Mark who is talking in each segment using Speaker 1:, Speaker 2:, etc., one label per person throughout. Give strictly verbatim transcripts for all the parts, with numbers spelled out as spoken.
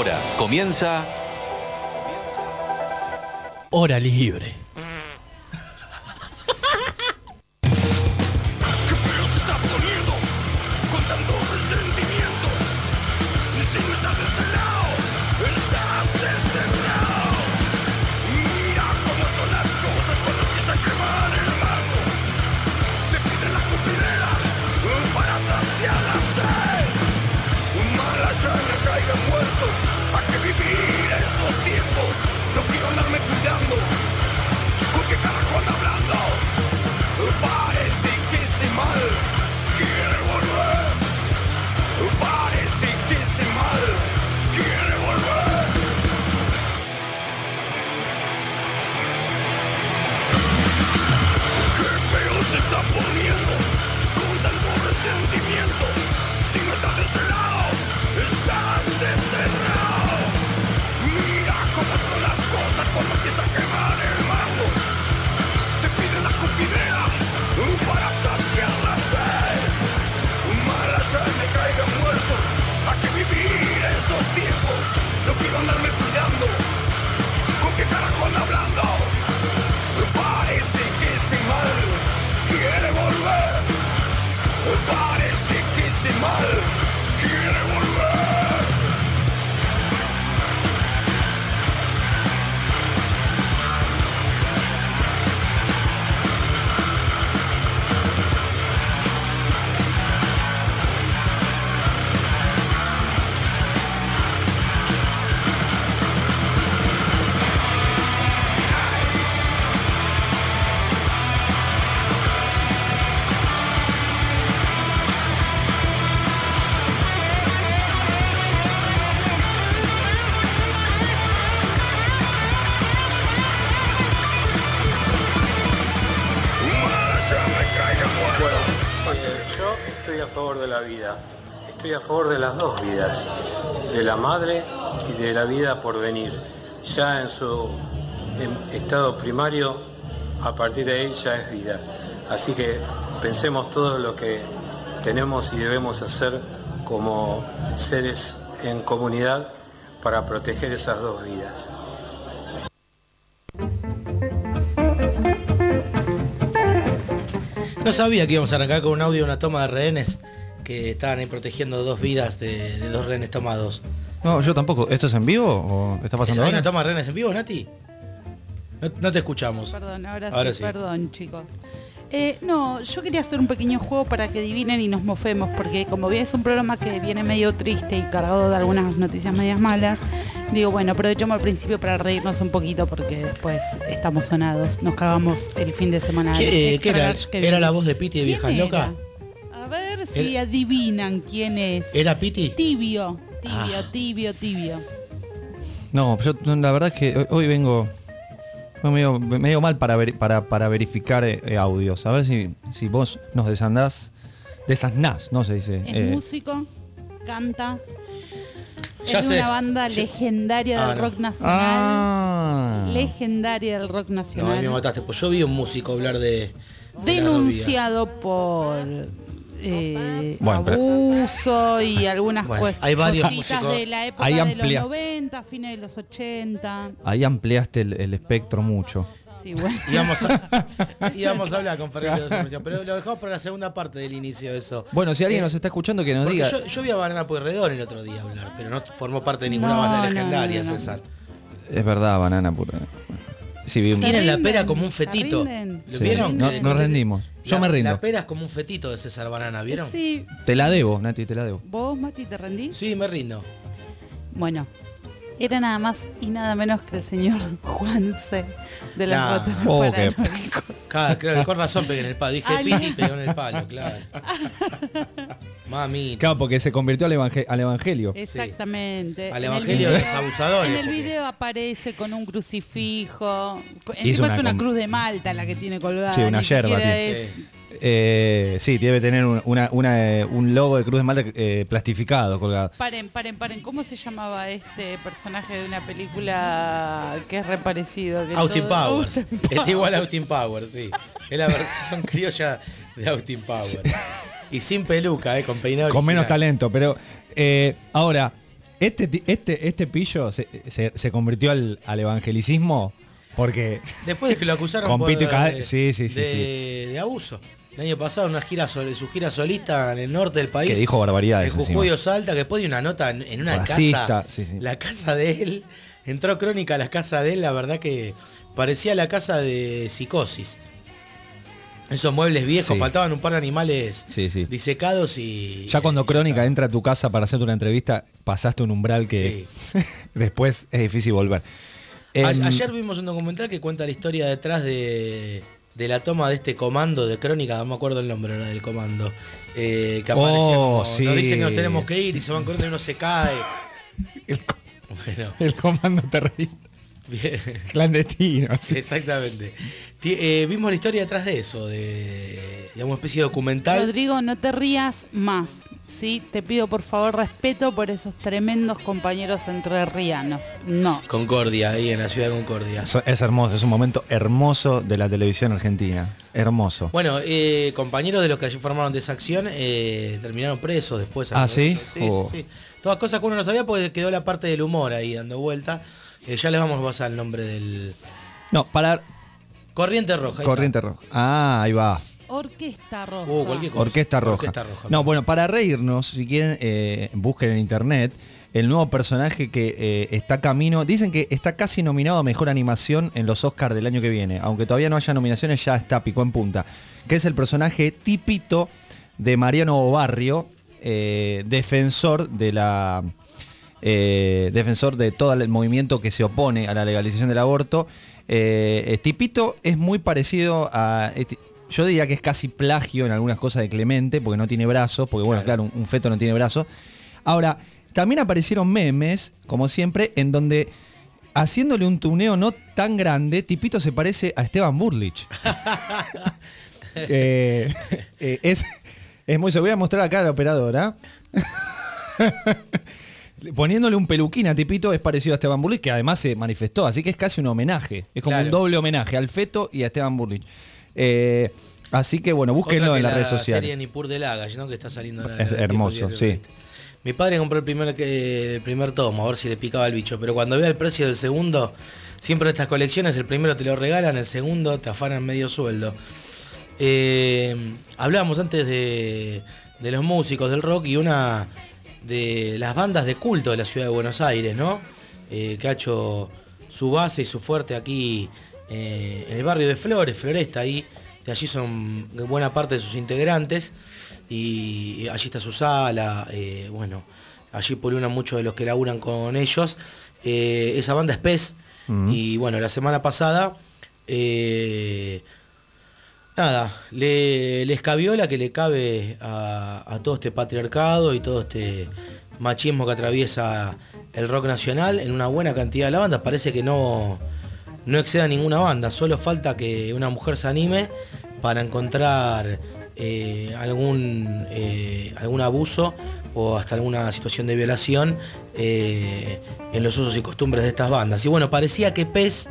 Speaker 1: Ahora comienza
Speaker 2: Hora Libre.
Speaker 3: Qué feo se está poniendo con tanto resentimiento. Y si no estás de ese lado, estás desterrado. Mira cómo son las cosas cuando empieza a quemar el mango. Te piden la cupidera para saciar la sed. Mala ya me caiga muerto. ¿Para qué vivir esos tiempos? No quiero andarme cuidando. ¿Con qué carajo anda hablando? Parece que ese mal quiere volver. Parece que ese mal quiere volver. Qué feo se está poniendo con tanto resentimiento. Si no estás de ese lado, estás desterrado. Mira cómo son las cosas cuando empieza a quemar el mango. Te piden la cupidera para saciar la sed. Mala ya me caiga muerto. ¿A qué vivir esos tiempos? No quiero andarme cuidando. ¿Con qué carajo anda hablando? Parece que ese mal quiere volver. Parece que ese mal quiere volver.
Speaker 4: Estoy a favor de la vida, estoy a favor de las dos vidas, de la madre y de la vida por venir. Ya en su en estado primario, a partir de ahí ya es vida. Así que pensemos todo lo que tenemos y debemos hacer como seres en comunidad para proteger esas dos vidas.
Speaker 2: No sabía que íbamos a arrancar con un audio de una toma de rehenes que estaban ahí protegiendo dos vidas de, de dos rehenes tomados.
Speaker 5: No, yo tampoco. ¿Esto es en vivo o está pasando
Speaker 2: ¿Hay
Speaker 5: ahora?
Speaker 2: una toma de rehenes en vivo, Nati? No, no te escuchamos.
Speaker 6: Perdón, ahora,
Speaker 2: Ahora
Speaker 6: sí,
Speaker 2: sí.
Speaker 6: perdón, chicos. Eh, no, yo quería hacer un pequeño juego para que adivinen y nos mofemos, porque como bien es un programa que viene medio triste y cargado de algunas noticias medias malas, digo, bueno, aprovechemos al principio para reírnos un poquito, porque después estamos sonados, nos cagamos el fin de semana.
Speaker 2: ¿Qué, eh, ¿qué era?
Speaker 6: Extra que
Speaker 2: ¿Era
Speaker 6: viene.
Speaker 2: la voz de Piti de Vieja
Speaker 6: ¿Quién
Speaker 2: Loca?
Speaker 6: era? A ver si
Speaker 2: Era-
Speaker 6: adivinan quién es.
Speaker 2: ¿Era Piti?
Speaker 6: Tibio, tibio,
Speaker 2: Ah.
Speaker 6: tibio, tibio.
Speaker 5: No, yo la verdad es que hoy, hoy vengo medio, medio mal para ver, para, para verificar eh, audios. A ver si, si vos nos desandás, desasnás, no se dice.
Speaker 6: Es
Speaker 5: eh,
Speaker 6: músico, canta.
Speaker 2: Ya
Speaker 6: es
Speaker 2: sé.
Speaker 6: una banda
Speaker 2: Sí.
Speaker 6: legendaria
Speaker 2: Ah,
Speaker 6: del
Speaker 2: no.
Speaker 6: rock nacional.
Speaker 5: Ah.
Speaker 6: Legendaria del rock
Speaker 2: No,
Speaker 6: nacional.
Speaker 2: ahí me mataste. Pues yo vi un músico hablar de... de las dos vidas.
Speaker 6: Denunciado por eh,
Speaker 5: Bueno, pero-
Speaker 6: abuso y algunas
Speaker 2: Bueno,
Speaker 6: cuestiones
Speaker 2: hay varios
Speaker 6: cositas
Speaker 2: músicos.
Speaker 6: de la época
Speaker 5: Ahí
Speaker 6: de
Speaker 5: amplia-
Speaker 6: los noventa, fines de los ochenta.
Speaker 5: Ahí ampliaste el, el espectro mucho.
Speaker 6: Sí, bueno.
Speaker 2: Íbamos a, íbamos a hablar con Ferreira de Denuncia, pero lo dejamos para la segunda parte del inicio de eso.
Speaker 5: Bueno, si alguien
Speaker 2: Eh,
Speaker 5: nos está escuchando que nos
Speaker 2: Porque
Speaker 5: diga.
Speaker 2: yo, yo vi a Banana Pueyrredón el otro día hablar, pero no formó parte de ninguna
Speaker 6: No,
Speaker 2: banda
Speaker 6: no,
Speaker 2: legendaria,
Speaker 6: no, no.
Speaker 2: César.
Speaker 5: Es verdad, banana pura. Sí, vi un-
Speaker 6: Se
Speaker 2: Tienen la
Speaker 6: rinden,
Speaker 2: pera como un
Speaker 6: se
Speaker 2: fetito.
Speaker 6: rinden.
Speaker 2: ¿Lo
Speaker 5: Sí,
Speaker 2: vieron?
Speaker 5: no-
Speaker 2: Que-
Speaker 5: nos rendimos. Yo
Speaker 2: la-
Speaker 5: me rindo.
Speaker 2: La pera es como un fetito de César Banana, ¿vieron?
Speaker 6: Sí.
Speaker 5: Te la debo, Nati, te la debo.
Speaker 6: ¿Vos, Mati, te rendís?
Speaker 2: Sí, me rindo.
Speaker 6: Bueno, era nada más y nada menos que el señor Juanse de los
Speaker 2: Nah.
Speaker 6: ratones
Speaker 5: Oh, qué-
Speaker 6: paranoicos.
Speaker 2: Claro, claro, con razón pegué en el palo. Dije
Speaker 6: Ay,
Speaker 2: Piti y
Speaker 6: no.
Speaker 2: pegó en el palo, claro. Mami.
Speaker 5: Claro, porque se convirtió al, evangel- al evangelio.
Speaker 6: Exactamente.
Speaker 2: Al
Speaker 6: En el
Speaker 2: evangelio de
Speaker 6: video-
Speaker 2: los abusadores,
Speaker 6: En el
Speaker 2: porque-
Speaker 6: video aparece con un crucifijo.
Speaker 5: Hizo
Speaker 6: Encima
Speaker 5: una
Speaker 6: es una
Speaker 5: com-
Speaker 6: cruz de Malta la que tiene colgada.
Speaker 5: Sí, una
Speaker 6: ni
Speaker 5: yerba
Speaker 6: siquiera
Speaker 5: tiene.
Speaker 6: es-
Speaker 5: Eh, sí, debe tener un, una, una, eh, un logo de Cruz de Malta eh, plastificado colgado.
Speaker 6: Paren, paren, paren. ¿Cómo se llamaba este personaje de una película que es reparecido? Que
Speaker 2: Austin
Speaker 6: todo-
Speaker 2: Powers.
Speaker 6: Austin
Speaker 2: Está igual a Austin Powers, sí. Es la versión criolla de Austin Powers. Y sin peluca, eh, con peinado
Speaker 5: Con menos
Speaker 2: original.
Speaker 5: talento, pero eh, ahora, Este, ti- este, este pillo se, se, se convirtió al, al evangelicismo porque
Speaker 2: Después de que lo acusaron
Speaker 5: Con
Speaker 2: por,
Speaker 5: Pito y Ca-
Speaker 2: de,
Speaker 5: sí, sí, sí,
Speaker 2: de, de abuso. El año pasado, una gira sol- su gira solista en el norte del país.
Speaker 5: que dijo barbaridades
Speaker 2: En
Speaker 5: encima.
Speaker 2: Jujuy o Salta, que después de una nota en, en una
Speaker 5: Racista,
Speaker 2: casa.
Speaker 5: sí, sí.
Speaker 2: La casa de él. Entró Crónica a la casa de él, la verdad que parecía la casa de Psicosis. Esos muebles viejos,
Speaker 5: Sí.
Speaker 2: faltaban un par de animales
Speaker 5: Sí, sí.
Speaker 2: disecados y.
Speaker 5: Ya cuando
Speaker 2: y-
Speaker 5: Crónica entra a tu casa para hacerte una entrevista, pasaste un umbral que después es difícil volver.
Speaker 2: A-
Speaker 5: Em,
Speaker 2: Ayer vimos un documental que cuenta la historia detrás de, de la toma de este comando de Crónica, no me acuerdo el nombre ahora del comando, eh, que aparece
Speaker 5: Oh,
Speaker 2: como-
Speaker 5: sí.
Speaker 2: nos dicen que nos tenemos que ir y se van corriendo y uno se cae.
Speaker 5: el, co-
Speaker 2: Bueno,
Speaker 5: el comando terrible.
Speaker 2: bien,
Speaker 5: Clandestino. sí.
Speaker 2: exactamente. Ti- eh, vimos la historia detrás de eso, de, de una especie de documental.
Speaker 6: Rodrigo, no te rías más, ¿sí? Te pido por favor respeto por esos tremendos compañeros entrerrianos. No.
Speaker 2: Concordia, ahí en la ciudad de Concordia.
Speaker 5: Es, es hermoso, es un momento hermoso de la televisión argentina. Hermoso.
Speaker 2: Bueno, eh, compañeros de los que allí formaron de esa acción eh, terminaron presos después.
Speaker 5: Ah, ¿sí?
Speaker 2: Sí,
Speaker 5: Oh.
Speaker 2: sí, sí. Todas cosas que uno no sabía porque quedó la parte del humor ahí dando vuelta. Eh, ya les vamos a pasar el nombre del...
Speaker 5: No, para
Speaker 2: Corriente Roja. ahí
Speaker 5: Corriente Roja. Ah, ahí va.
Speaker 6: Orquesta Roja.
Speaker 2: Uh, cualquier cosa.
Speaker 5: Orquesta Roja.
Speaker 2: Orquesta Roja.
Speaker 5: No, bueno, para reírnos, si quieren, eh, busquen en internet el nuevo personaje que eh, está camino. Dicen que está casi nominado a Mejor Animación en los Oscars del año que viene. Aunque todavía no haya nominaciones, ya está, picó en punta. Que es el personaje Tipito de Mariano Barrio, eh, defensor de la... eh, defensor de todo el movimiento que se opone a la legalización del aborto. Eh, eh, Tipito es muy parecido a... este- yo diría que es casi plagio en algunas cosas de Clemente, porque no tiene brazos, porque bueno, claro, un, un feto no tiene brazos. Ahora, también aparecieron memes, como siempre, en donde haciéndole un tuneo no tan grande, Tipito se parece a Esteban Burlich. Eh, eh, es, es muy... Se voy a mostrar acá a la operadora. Poniéndole un peluquín a Tipito es parecido a Esteban Burlich, que además se manifestó, así que es casi un homenaje. Es como
Speaker 2: Claro.
Speaker 5: un doble homenaje al feto y a Esteban Burlich. Eh, así que bueno, búsquenlo
Speaker 2: Otra
Speaker 5: en
Speaker 2: que
Speaker 5: las redes
Speaker 2: la
Speaker 5: sociales.
Speaker 2: serie Nippur de Lagash, ¿no? Que está saliendo ahora.
Speaker 5: Es
Speaker 2: en
Speaker 5: hermoso,
Speaker 2: tiempo
Speaker 5: sí.
Speaker 2: libre. Mi padre compró el primer, que- el primer tomo, a ver si le picaba el bicho. Pero cuando vea el precio del segundo, siempre en estas colecciones, el primero te lo regalan, el segundo te afanan medio sueldo. Eh, hablábamos antes de, de los músicos del rock y una de las bandas de culto de la ciudad de Buenos Aires, ¿no? Eh, que ha hecho su base y su fuerte aquí eh, en el barrio de Flores, Floresta, ahí. De allí son buena parte de sus integrantes y allí está su sala, eh, bueno, allí pululan muchos de los que laburan con ellos. Eh, esa banda es Pez.
Speaker 5: Mm.
Speaker 2: Y bueno, la semana pasada, eh, nada, le, les cabió la que le cabe a, a todo este patriarcado y todo este machismo que atraviesa el rock nacional en una buena cantidad de la banda. Parece que no, no exceda ninguna banda, solo falta que una mujer se anime para encontrar eh, algún, eh, algún abuso o hasta alguna situación de violación eh, en los usos y costumbres de estas bandas. Y bueno, parecía que Pez,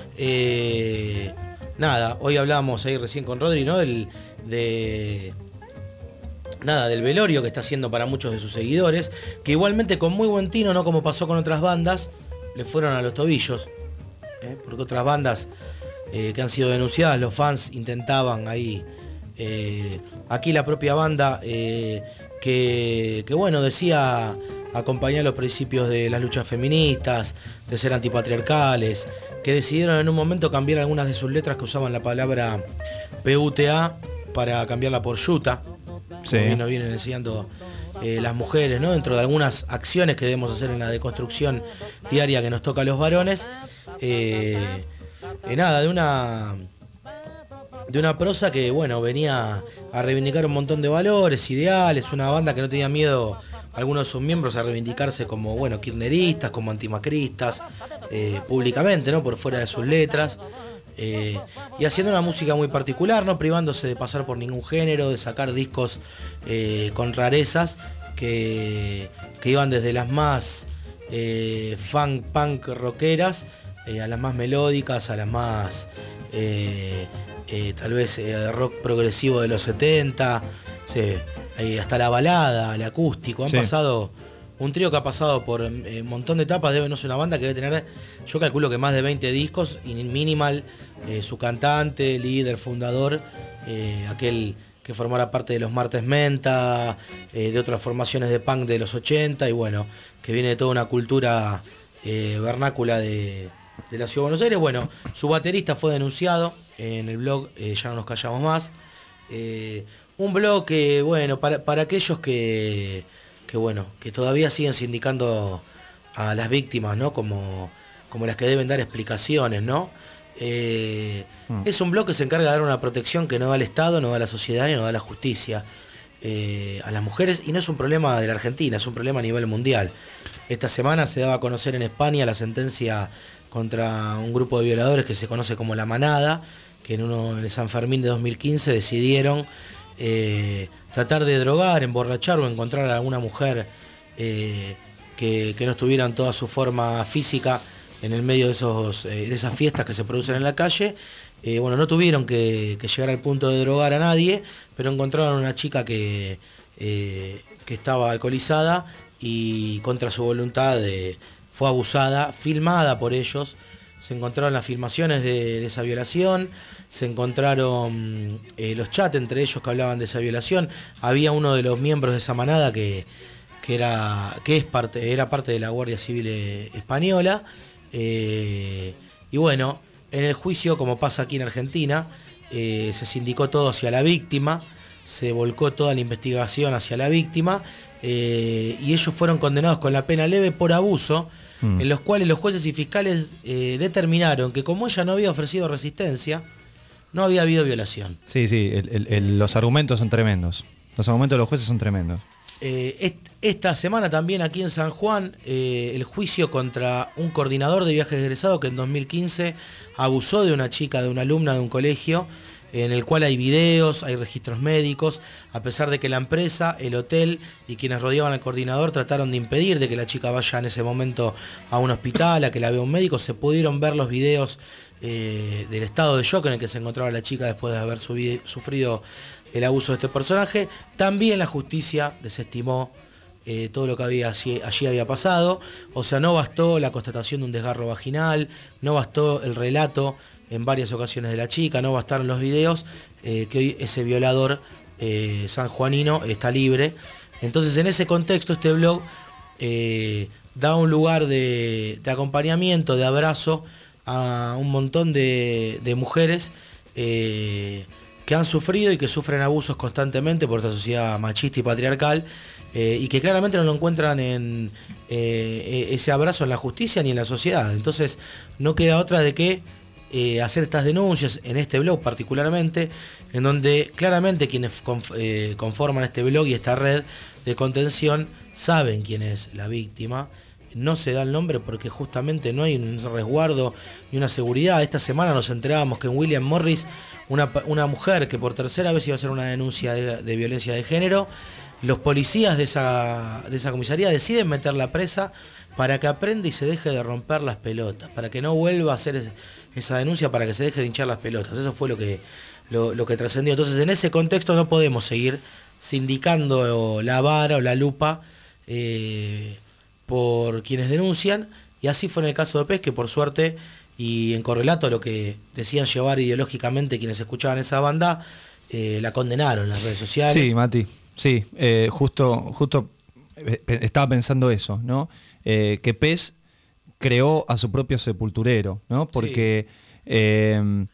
Speaker 2: eh, nada, hoy hablábamos ahí recién con Rodri, ¿no? Del, de, nada, del velorio que está haciendo para muchos de sus seguidores, que igualmente con muy buen tino, no como pasó con otras bandas, le fueron a los tobillos, ¿eh? Porque otras bandas eh, que han sido denunciadas, los fans intentaban ahí, eh, aquí la propia banda, eh, que, que bueno, decía acompañar los principios de las luchas feministas, de ser antipatriarcales, que decidieron en un momento cambiar algunas de sus letras que usaban la palabra P U T A para cambiarla por yuta,
Speaker 5: Sí.
Speaker 2: como bien nos vienen enseñando eh, las mujeres, ¿no? Dentro de algunas acciones que debemos hacer en la deconstrucción diaria que nos toca a los varones. Eh, eh, nada, de una de una prosa que, bueno, venía a reivindicar un montón de valores, ideales, una banda que no tenía miedo algunos de sus miembros a reivindicarse como, bueno, kirchneristas, como antimacristas, eh, públicamente, ¿no? Por fuera de sus letras. Eh, y haciendo una música muy particular, no privándose de pasar por ningún género, de sacar discos eh, con rarezas que, que iban desde las más eh, funk, punk, rockeras, eh, a las más melódicas, a las más eh, eh, tal vez eh, rock progresivo de los setenta, sí, eh, hasta la balada, el acústico. Han
Speaker 5: Sí.
Speaker 2: pasado un trío que ha pasado por eh, un montón de etapas, debe no ser una banda que debe tener, yo calculo que más de veinte discos, y Minimal, eh, su cantante, líder, fundador, eh, aquel que formara parte de los Martes Menta, eh, de otras formaciones de punk de los ochenta, y bueno, que viene de toda una cultura eh, vernácula de, de la Ciudad de Buenos Aires. Bueno, su baterista fue denunciado en el blog eh, Ya no nos callamos más. Eh, un blog que, bueno, para, para aquellos que, que, bueno, que todavía siguen sindicando a las víctimas, ¿no? Como, como las que deben dar explicaciones, ¿no? Eh, mm. Es un blog que se encarga de dar una protección que no da el Estado, no da la sociedad ni no da la justicia eh, a las mujeres, y no es un problema de la Argentina, es un problema a nivel mundial. Esta semana se daba a conocer en España la sentencia contra un grupo de violadores que se conoce como La Manada, que en uno en San Fermín de dos mil quince decidieron eh, tratar de drogar, emborrachar o encontrar a alguna mujer eh, que, que no estuviera en toda su forma física en el medio de, esos, eh, de esas fiestas que se producen en la calle. Eh, bueno, no tuvieron que, que llegar al punto de drogar a nadie, pero encontraron a una chica que, eh, que estaba alcoholizada y contra su voluntad eh, fue abusada, filmada por ellos. Se encontraron las filmaciones de, de esa violación, se encontraron eh, los chats entre ellos que hablaban de esa violación. Había uno de los miembros de esa manada que, que, era, que es parte, era parte de la Guardia Civil Española. Eh, y bueno, en el juicio, como pasa aquí en Argentina, eh, se sindicó todo hacia la víctima, se volcó toda la investigación hacia la víctima, eh, y ellos fueron condenados con la pena leve por abuso, mm. en los cuales los jueces y fiscales eh, determinaron que como ella no había ofrecido resistencia, no había habido violación.
Speaker 5: Sí, sí, el, el, el, los argumentos son tremendos. Los argumentos de los jueces son tremendos.
Speaker 2: Eh, est esta semana también aquí en San Juan, eh, el juicio contra un coordinador de viajes egresados que en dos mil quince abusó de una chica, de una alumna de un colegio, en el cual hay videos, hay registros médicos, a pesar de que la empresa, el hotel y quienes rodeaban al coordinador trataron de impedir de que la chica vaya en ese momento a un hospital, a que la vea un médico. Se pudieron ver los videos eh, del estado de shock en el que se encontraba la chica después de haber sufrido el abuso de este personaje. También la justicia desestimó eh, todo lo que había allí, allí había pasado. O sea, no bastó la constatación de un desgarro vaginal, no bastó el relato en varias ocasiones de la chica, no bastaron los videos, eh, que hoy ese violador eh, sanjuanino está libre. Entonces, en ese contexto, este blog eh, da un lugar de, de acompañamiento, de abrazo a un montón de, de mujeres eh, que han sufrido y que sufren abusos constantemente por esta sociedad machista y patriarcal, eh, y que claramente no lo encuentran en eh, ese abrazo en la justicia ni en la sociedad. Entonces no queda otra de que eh, hacer estas denuncias en este blog particularmente, en donde claramente quienes eh, conforman este blog y esta red de contención saben quién es la víctima. No se da el nombre porque justamente no hay un resguardo ni una seguridad. Esta semana nos enterábamos que en William Morris, una, una mujer que por tercera vez iba a hacer una denuncia de, de violencia de género, los policías de esa, de esa comisaría deciden meterla presa para que aprenda y se deje de romper las pelotas, para que no vuelva a hacer es, esa denuncia, para que se deje de hinchar las pelotas. Eso fue lo que, lo, lo que trascendió. Entonces, en ese contexto no podemos seguir sindicando la vara o la lupa eh, por quienes denuncian, y así fue en el caso de Pez, que por suerte, y en correlato a lo que decían llevar ideológicamente quienes escuchaban esa banda, eh, la condenaron en las redes sociales.
Speaker 5: Sí, Mati, sí, eh, justo, justo estaba pensando eso, ¿no? Eh, que Pez creó a su propio sepulturero, ¿no? Porque sí. eh,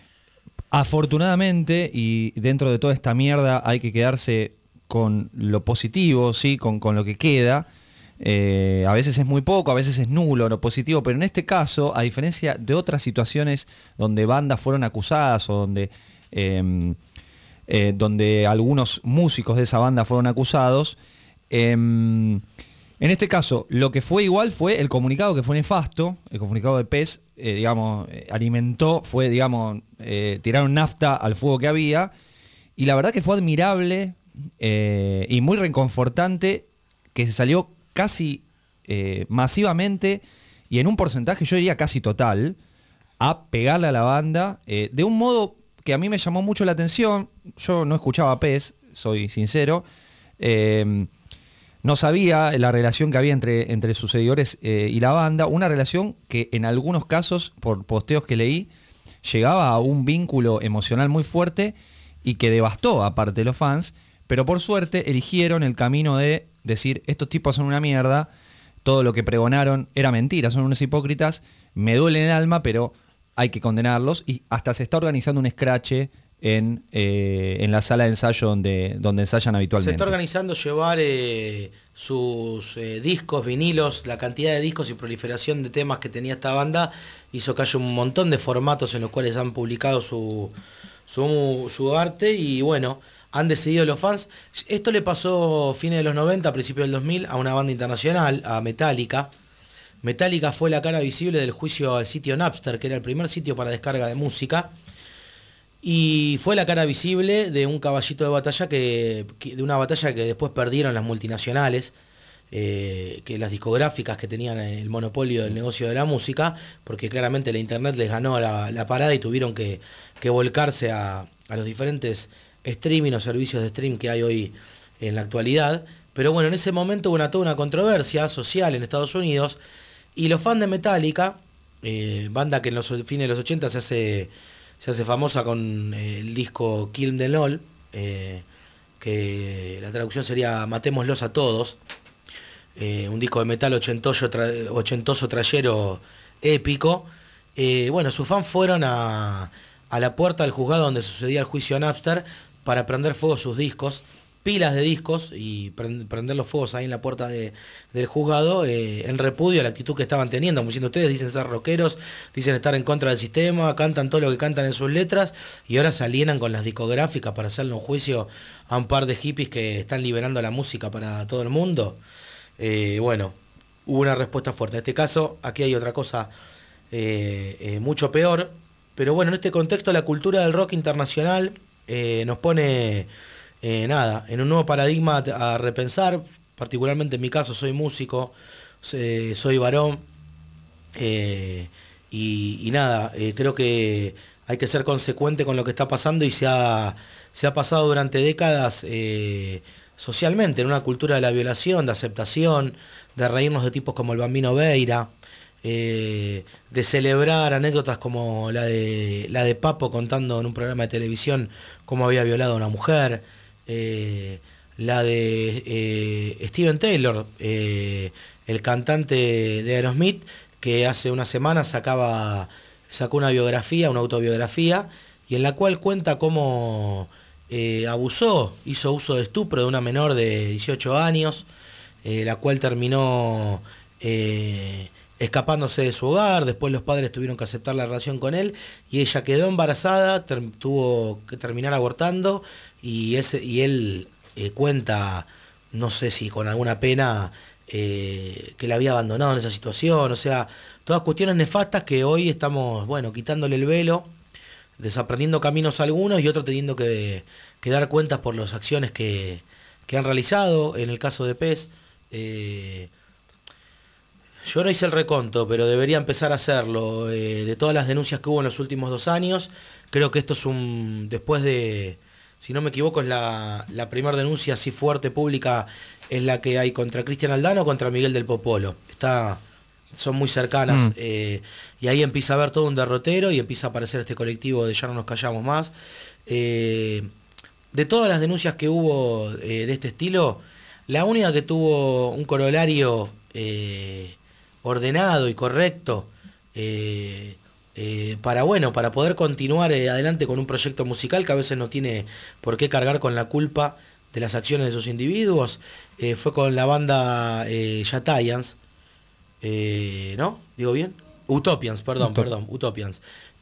Speaker 5: afortunadamente, y dentro de toda esta mierda hay que quedarse con lo positivo, ¿sí? Con, con lo que queda. Eh, a veces es muy poco, a veces es nulo lo positivo, pero en este caso, a diferencia de otras situaciones donde bandas fueron acusadas o donde, eh, eh, donde algunos músicos de esa banda fueron acusados, eh, en este caso lo que fue igual fue el comunicado, que fue nefasto. El comunicado de Pez, eh, digamos, alimentó, fue, digamos, eh, tiraron nafta al fuego que había, y la verdad que fue admirable eh, y muy reconfortante que se salió casi eh, masivamente y en un porcentaje, yo diría casi total, a pegarle a la banda eh, de un modo que a mí me llamó mucho la atención. Yo no escuchaba a Pez, soy sincero. Eh, no sabía la relación que había entre, entre sus seguidores eh, y la banda, una relación que en algunos casos, por posteos que leí, llegaba a un vínculo emocional muy fuerte y que devastó aparte de los fans, pero por suerte eligieron el camino de decir, estos tipos son una mierda, todo lo que pregonaron era mentira, son unos hipócritas, me duele en el alma, pero hay que condenarlos, y hasta se está organizando un escrache en, eh, en la sala de ensayo donde, donde ensayan habitualmente.
Speaker 2: Se está organizando llevar eh, sus eh, discos, vinilos, la cantidad de discos y proliferación de temas que tenía esta banda hizo que haya un montón de formatos en los cuales han publicado su, su, su arte, y bueno, han decidido los fans. Esto le pasó fines de los noventa, principios del dos mil, a una banda internacional, a Metallica. Metallica fue la cara visible del juicio al sitio Napster, que era el primer sitio para descarga de música, y fue la cara visible de un caballito de batalla que, que de una batalla que después perdieron las multinacionales, eh, que las discográficas que tenían el monopolio del negocio de la música, porque claramente la internet les ganó la, la parada y tuvieron que, que volcarse a, a los diferentes streaming o servicios de stream que hay hoy en la actualidad. Pero bueno, en ese momento hubo una, toda una controversia social en Estados Unidos, y los fans de Metallica, eh, banda que en los fines de los ochenta se hace, se hace famosa con eh, el disco Kill Them All, eh, que la traducción sería Matémoslos a todos, eh, un disco de metal ochentoso, tra ochentoso trayero épico. Eh, bueno, sus fans fueron a, a la puerta del juzgado donde sucedía el juicio a Napster para prender fuego sus discos, pilas de discos, y prender los fuegos ahí en la puerta de, del juzgado, eh, en repudio a la actitud que estaban teniendo, como diciendo, ustedes dicen ser rockeros, dicen estar en contra del sistema, cantan todo lo que cantan en sus letras, y ahora se alienan con las discográficas para hacerle un juicio a un par de hippies que están liberando la música para todo el mundo. Eh, bueno, hubo una respuesta fuerte. En este caso, aquí hay otra cosa eh, eh, mucho peor, pero bueno, en este contexto la cultura del rock internacional eh, nos pone... Eh, nada, en un nuevo paradigma a repensar. Particularmente en mi caso soy músico, eh, soy varón, eh, y, y nada, eh, creo que hay que ser consecuente con lo que está pasando, y se ha, se ha pasado durante décadas eh, socialmente en una cultura de la violación, de aceptación, de reírnos de tipos como el Bambino Veira, eh, de celebrar anécdotas como la de, la de Papo contando en un programa de televisión cómo había violado a una mujer. Eh, la de eh, Steven Taylor, eh, el cantante de Aerosmith, que hace unas semanas sacaba, sacó una biografía, una autobiografía, y en la cual cuenta cómo eh, abusó, hizo uso de estupro de una menor de dieciocho años, eh, la cual terminó eh, escapándose de su hogar. Después los padres tuvieron que aceptar la relación con él, y ella quedó embarazada, tuvo que terminar abortando. Y, ese, y él eh, cuenta, no sé si con alguna pena, eh, que la había abandonado en esa situación. O sea, todas cuestiones nefastas que hoy estamos, bueno, quitándole el velo, desaprendiendo caminos a algunos y otros teniendo que, que dar cuentas por las acciones que, que han realizado. En el caso de Pez, eh, yo no hice el reconto, pero debería empezar a hacerlo. Eh, de todas las denuncias que hubo en los últimos dos años, creo que esto es un... después de... Si no me equivoco, es la, la primera denuncia así fuerte, pública, es la que hay contra Cristian Aldana o contra Miguel del Popolo. Está, son muy cercanas, mm. eh, y ahí empieza a haber todo un derrotero, y empieza a aparecer este colectivo de Ya no nos callamos más. Eh, de todas las denuncias que hubo eh, de este estilo, la única que tuvo un corolario eh, ordenado y correcto, eh, Eh, para bueno, para poder continuar eh, adelante con un proyecto musical que a veces no tiene por qué cargar con la culpa de las acciones de sus individuos, eh, fue con la banda eh, Yatayans, eh, ¿no? ¿Digo bien? Utopians, perdón, Utop perdón, Utopians,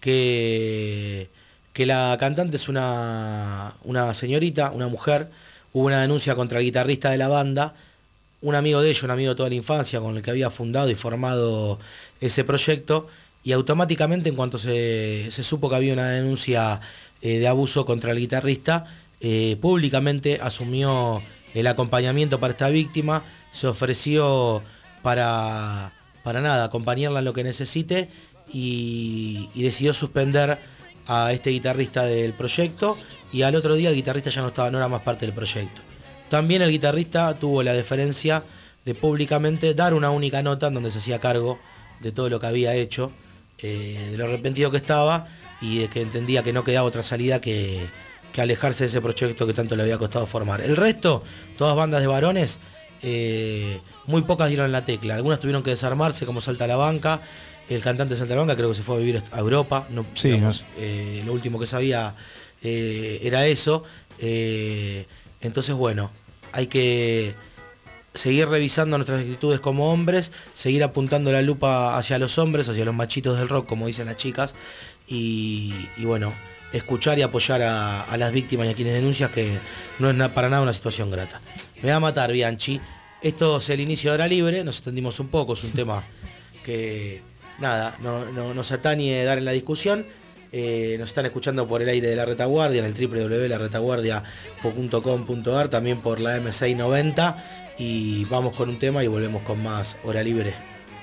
Speaker 2: que, que la cantante es una, una señorita, una mujer. Hubo una denuncia contra el guitarrista de la banda, un amigo de ella, un amigo de toda la infancia con el que había fundado y formado ese proyecto. Y automáticamente, en cuanto se, se supo que había una denuncia eh, de abuso contra el guitarrista, eh, públicamente asumió el acompañamiento para esta víctima, se ofreció para, para nada, acompañarla en lo que necesite, y, y decidió suspender a este guitarrista del proyecto, y al otro día el guitarrista ya no estaba, no era más parte del proyecto. también el guitarrista tuvo la deferencia de públicamente dar una única nota en donde se hacía cargo de todo lo que había hecho, eh, de lo arrepentido que estaba y de que entendía que no quedaba otra salida que, que alejarse de ese proyecto que tanto le había costado formar. El resto, todas bandas de varones, eh, muy pocas dieron la tecla. Algunas tuvieron que desarmarse, como Salta la Banca. El cantante de Salta la Banca creo que se fue a vivir a Europa. No,
Speaker 5: sí,
Speaker 2: digamos,
Speaker 5: no.
Speaker 2: eh, lo último que sabía eh, era eso. Eh, entonces, bueno, hay que seguir revisando nuestras actitudes como hombres, seguir apuntando la lupa hacia los hombres, hacia los machitos del rock, como dicen las chicas, y, y bueno, escuchar y apoyar a, a las víctimas y a quienes denuncian, que no es na, para nada una situación grata. Me va a matar, Bianchi. Esto es el inicio de Hora Libre, nos extendimos un poco, es un tema que, nada, no, no, nos atañe dar en la discusión. Eh, nos están escuchando por el aire de La Retaguardia, en el doble u doble u doble u punto la retaguardia punto com punto a r, también por la eme seiscientos noventa, y vamos con un tema y volvemos con más Hora Libre.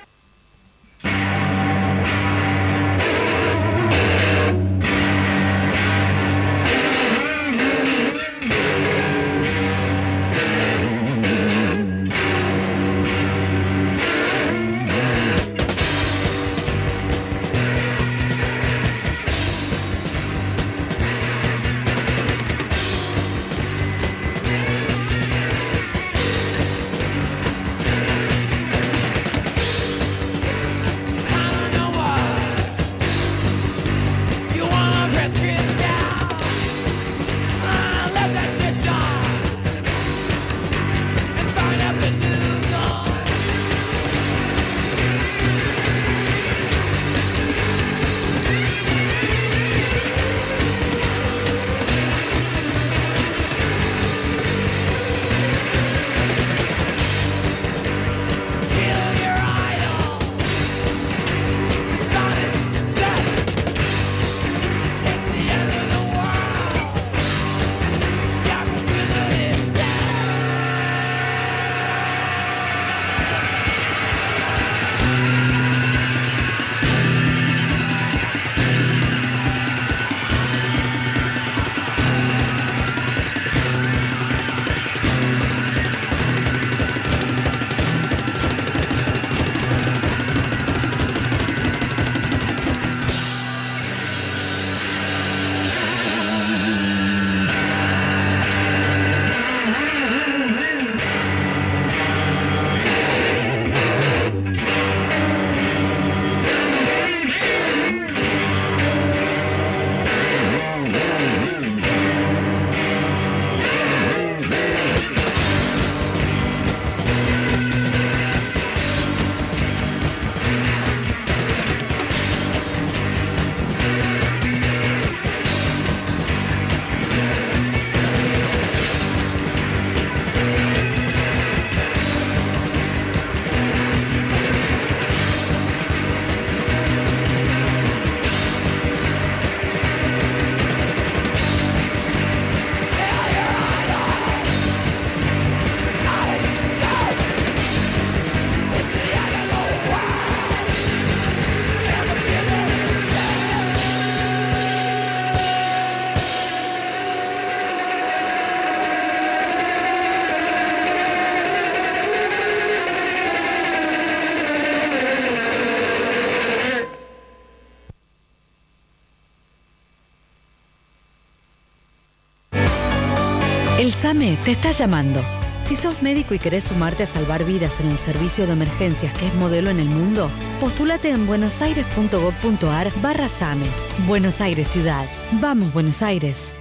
Speaker 1: El SAME te está llamando. Si sos médico y querés sumarte a salvar vidas en el servicio de emergencias que es modelo en el mundo, postúlate en buenosaires punto gob punto a r barra SAME. Buenos Aires Ciudad. Vamos, Buenos Aires.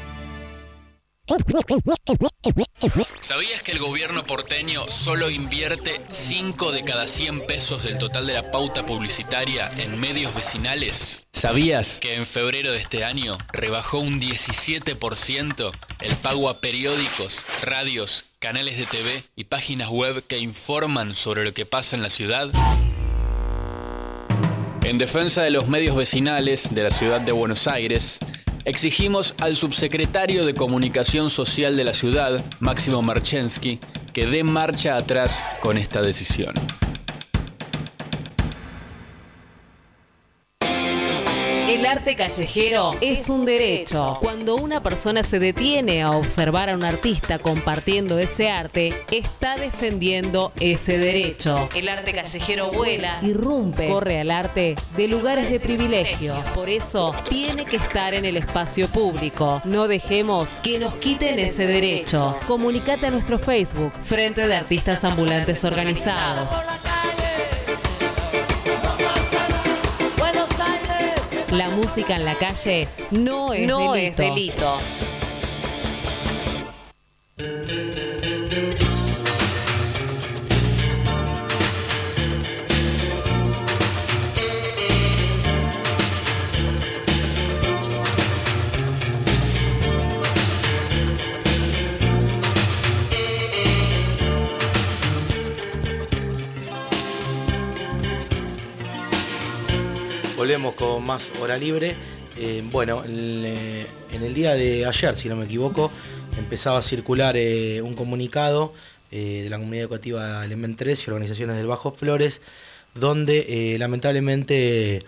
Speaker 7: ¿Sabías que el gobierno porteño solo invierte cinco de cada cien pesos del total de la pauta publicitaria en medios vecinales? ¿Sabías que en febrero de este año rebajó un diecisiete por ciento el pago a periódicos, radios, canales de T V y páginas web que informan sobre lo que pasa en la ciudad? En defensa de los medios vecinales de la ciudad de Buenos Aires, exigimos al subsecretario de Comunicación Social de la ciudad, Máximo Marchensky, que dé marcha atrás con esta decisión.
Speaker 8: El arte callejero es un derecho. Cuando una persona se detiene a observar a un artista compartiendo ese arte, está defendiendo ese derecho. El arte callejero vuela, irrumpe, corre al arte de lugares de privilegio. Por eso, tiene que estar en el espacio público. No dejemos que nos quiten ese derecho. Comunicate a nuestro Facebook, Frente de Artistas Ambulantes Organizados. La música en la calle no es
Speaker 9: No
Speaker 8: delito.
Speaker 9: es delito.
Speaker 2: Volvemos con más hora libre. Eh, bueno, en, eh, en el día de ayer, si no me equivoco, empezaba a circular eh, un comunicado eh, de la comunidad educativa Element tres y organizaciones del Bajo Flores, donde eh, lamentablemente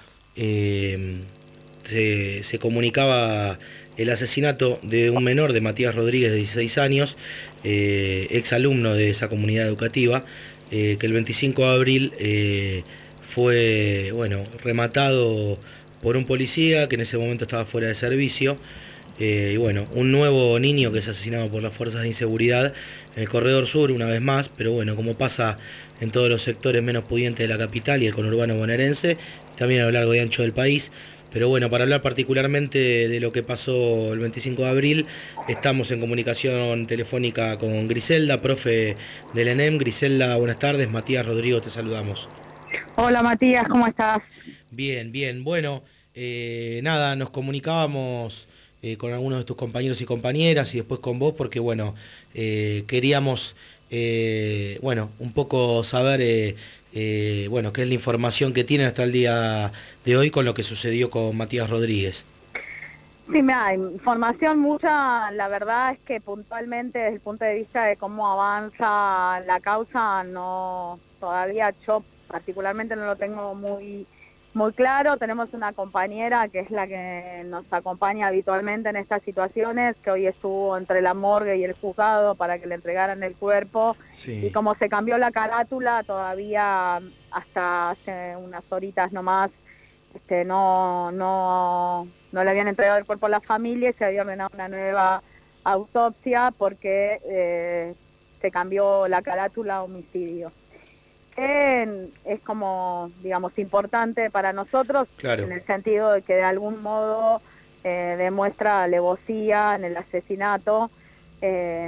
Speaker 2: eh, se, se comunicaba el asesinato de un menor, de Matías Rodríguez, de dieciséis años, eh, ex alumno de esa comunidad educativa, eh, que el veinticinco de abril eh, fue, bueno, rematado por un policía que en ese momento estaba fuera de servicio. Eh, y bueno, un nuevo niño que es asesinado por las fuerzas de inseguridad en el Corredor Sur, una vez más, pero bueno, como pasa en todos los sectores menos pudientes de la capital y el conurbano bonaerense, también a lo largo y ancho del país. Pero bueno, para hablar particularmente de lo que pasó el veinticinco de abril, estamos en comunicación telefónica con Griselda, profe del E N E M. Griselda, buenas tardes. Matías Rodrigo, te saludamos.
Speaker 10: Hola Matías, ¿cómo estás?
Speaker 2: Bien, bien. Bueno, eh, nada, nos comunicábamos eh, con algunos de tus compañeros y compañeras y después con vos porque, bueno, eh, queríamos, eh, bueno, un poco saber, eh, eh, bueno, qué es la información que tienen hasta el día de hoy con lo que sucedió con Matías Rodríguez.
Speaker 10: Sí, mira, información mucha, la verdad es que puntualmente desde el punto de vista de cómo avanza la causa, no, todavía yo particularmente no lo tengo muy muy claro. Tenemos una compañera que es la que nos acompaña habitualmente en estas situaciones, que hoy estuvo entre la morgue y el juzgado para que le entregaran el cuerpo. Sí. Y como se cambió la carátula, todavía hasta hace unas horitas nomás este, no, no, no le habían entregado el cuerpo a la familia y se había ordenado una nueva autopsia porque eh, se cambió la carátula a homicidio. Que es como, digamos, importante para nosotros, claro, en el sentido de que de algún modo eh, demuestra alevosía en el asesinato, eh,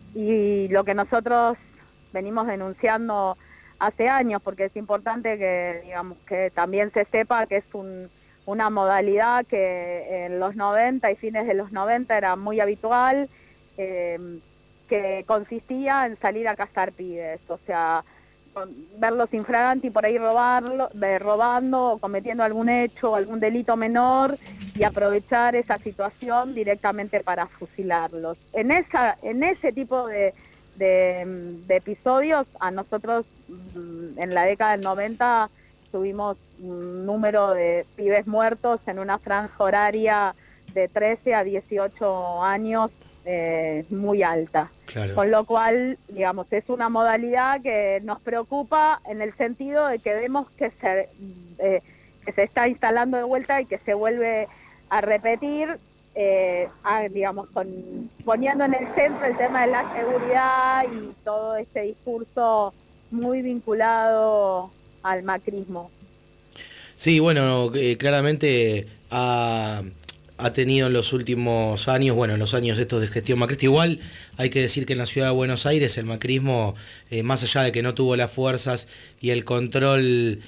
Speaker 10: y lo que nosotros venimos denunciando hace años, porque es importante que, digamos, que también se sepa que es un, una modalidad que en los noventa y fines de los noventa era muy habitual, eh, que consistía en salir a cazar pibes, o sea, verlos infraganti y por ahí robarlo, de, robando o cometiendo algún hecho o algún delito menor y aprovechar esa situación directamente para fusilarlos. En esa, en ese tipo de, de, de episodios, a nosotros en la década del noventa tuvimos un número de pibes muertos en una franja horaria de trece a dieciocho años eh, muy alta. Claro. Con lo cual, digamos, es una modalidad que nos preocupa en el sentido de que vemos que se, eh, que se está instalando de vuelta y que se vuelve a repetir, eh, a, digamos, con, poniendo en el centro el tema de la seguridad y todo este discurso muy vinculado al macrismo.
Speaker 2: Sí, bueno, eh, claramente ha... ha tenido en los últimos años, bueno, en los años estos de gestión macrista, igual hay que decir que en la ciudad de Buenos Aires el macrismo, eh, más allá de que no tuvo las fuerzas y el control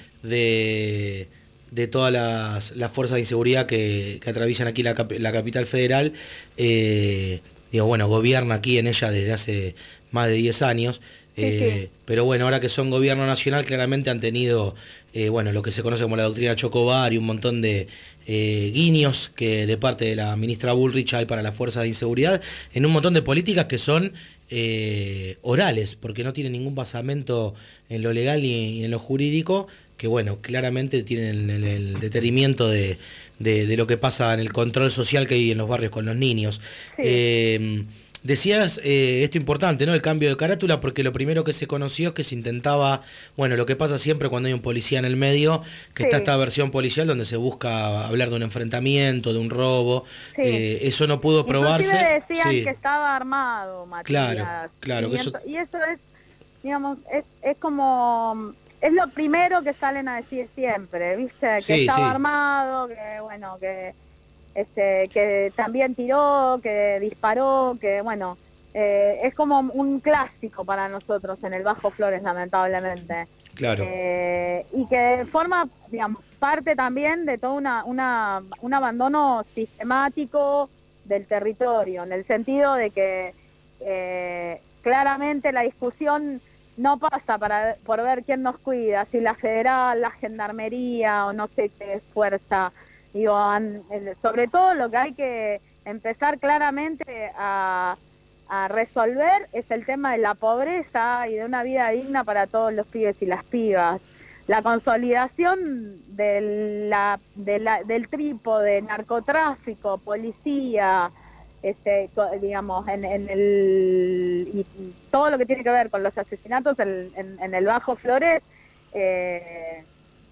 Speaker 2: de, de todas las, las fuerzas de inseguridad que, que atraviesan aquí la, la capital federal, eh, digo, bueno, gobierna aquí en ella desde hace más de diez años, eh, sí, sí. Pero bueno, ahora que son gobierno nacional, claramente han tenido, eh, bueno, lo que se conoce como la doctrina Chocobar y un montón de Eh, guiños que de parte de la ministra Bullrich hay para las fuerzas de inseguridad en un montón de políticas que son eh, orales, porque no tienen ningún basamento en lo legal ni en lo jurídico, que bueno, claramente tienen el, el detenimiento de, de, de lo que pasa en el control social que hay en los barrios con los niños.
Speaker 10: Sí.
Speaker 2: Eh, Decías eh, esto importante, ¿no? El cambio de carátula, porque lo primero que se conoció es que se intentaba, bueno, lo que pasa siempre cuando hay un policía en el medio, que
Speaker 10: Sí.
Speaker 2: está esta versión policial donde se busca hablar de un enfrentamiento, de un robo.
Speaker 10: Sí.
Speaker 2: Eh, eso no pudo probarse.
Speaker 10: Inclusive decían
Speaker 2: Sí.
Speaker 10: que estaba armado, Matías.
Speaker 2: Claro, claro,
Speaker 10: Y,
Speaker 2: que eso-
Speaker 10: ento- y eso es, digamos, es, es como, es lo primero que salen a decir siempre, ¿viste? Que
Speaker 2: Sí,
Speaker 10: estaba
Speaker 2: sí.
Speaker 10: armado, que bueno, que este, que también tiró, que disparó, que bueno, eh, es como un clásico para nosotros en el Bajo Flores, lamentablemente.
Speaker 2: Claro.
Speaker 10: Eh, y que forma, digamos, parte también de todo una, una, un abandono sistemático del territorio, en el sentido de que eh, claramente la discusión no pasa para, por ver quién nos cuida, si la federal, la gendarmería o no sé qué fuerza. Digo, an- el- sobre todo lo que hay que empezar claramente a, a resolver es el tema de la pobreza y de una vida digna para todos los pibes y las pibas. La consolidación de la, de la, del trípode, narcotráfico, policía, este, co- digamos, en, en el, y y todo lo que tiene que ver con los asesinatos en, en- en el Bajo Flores, eh,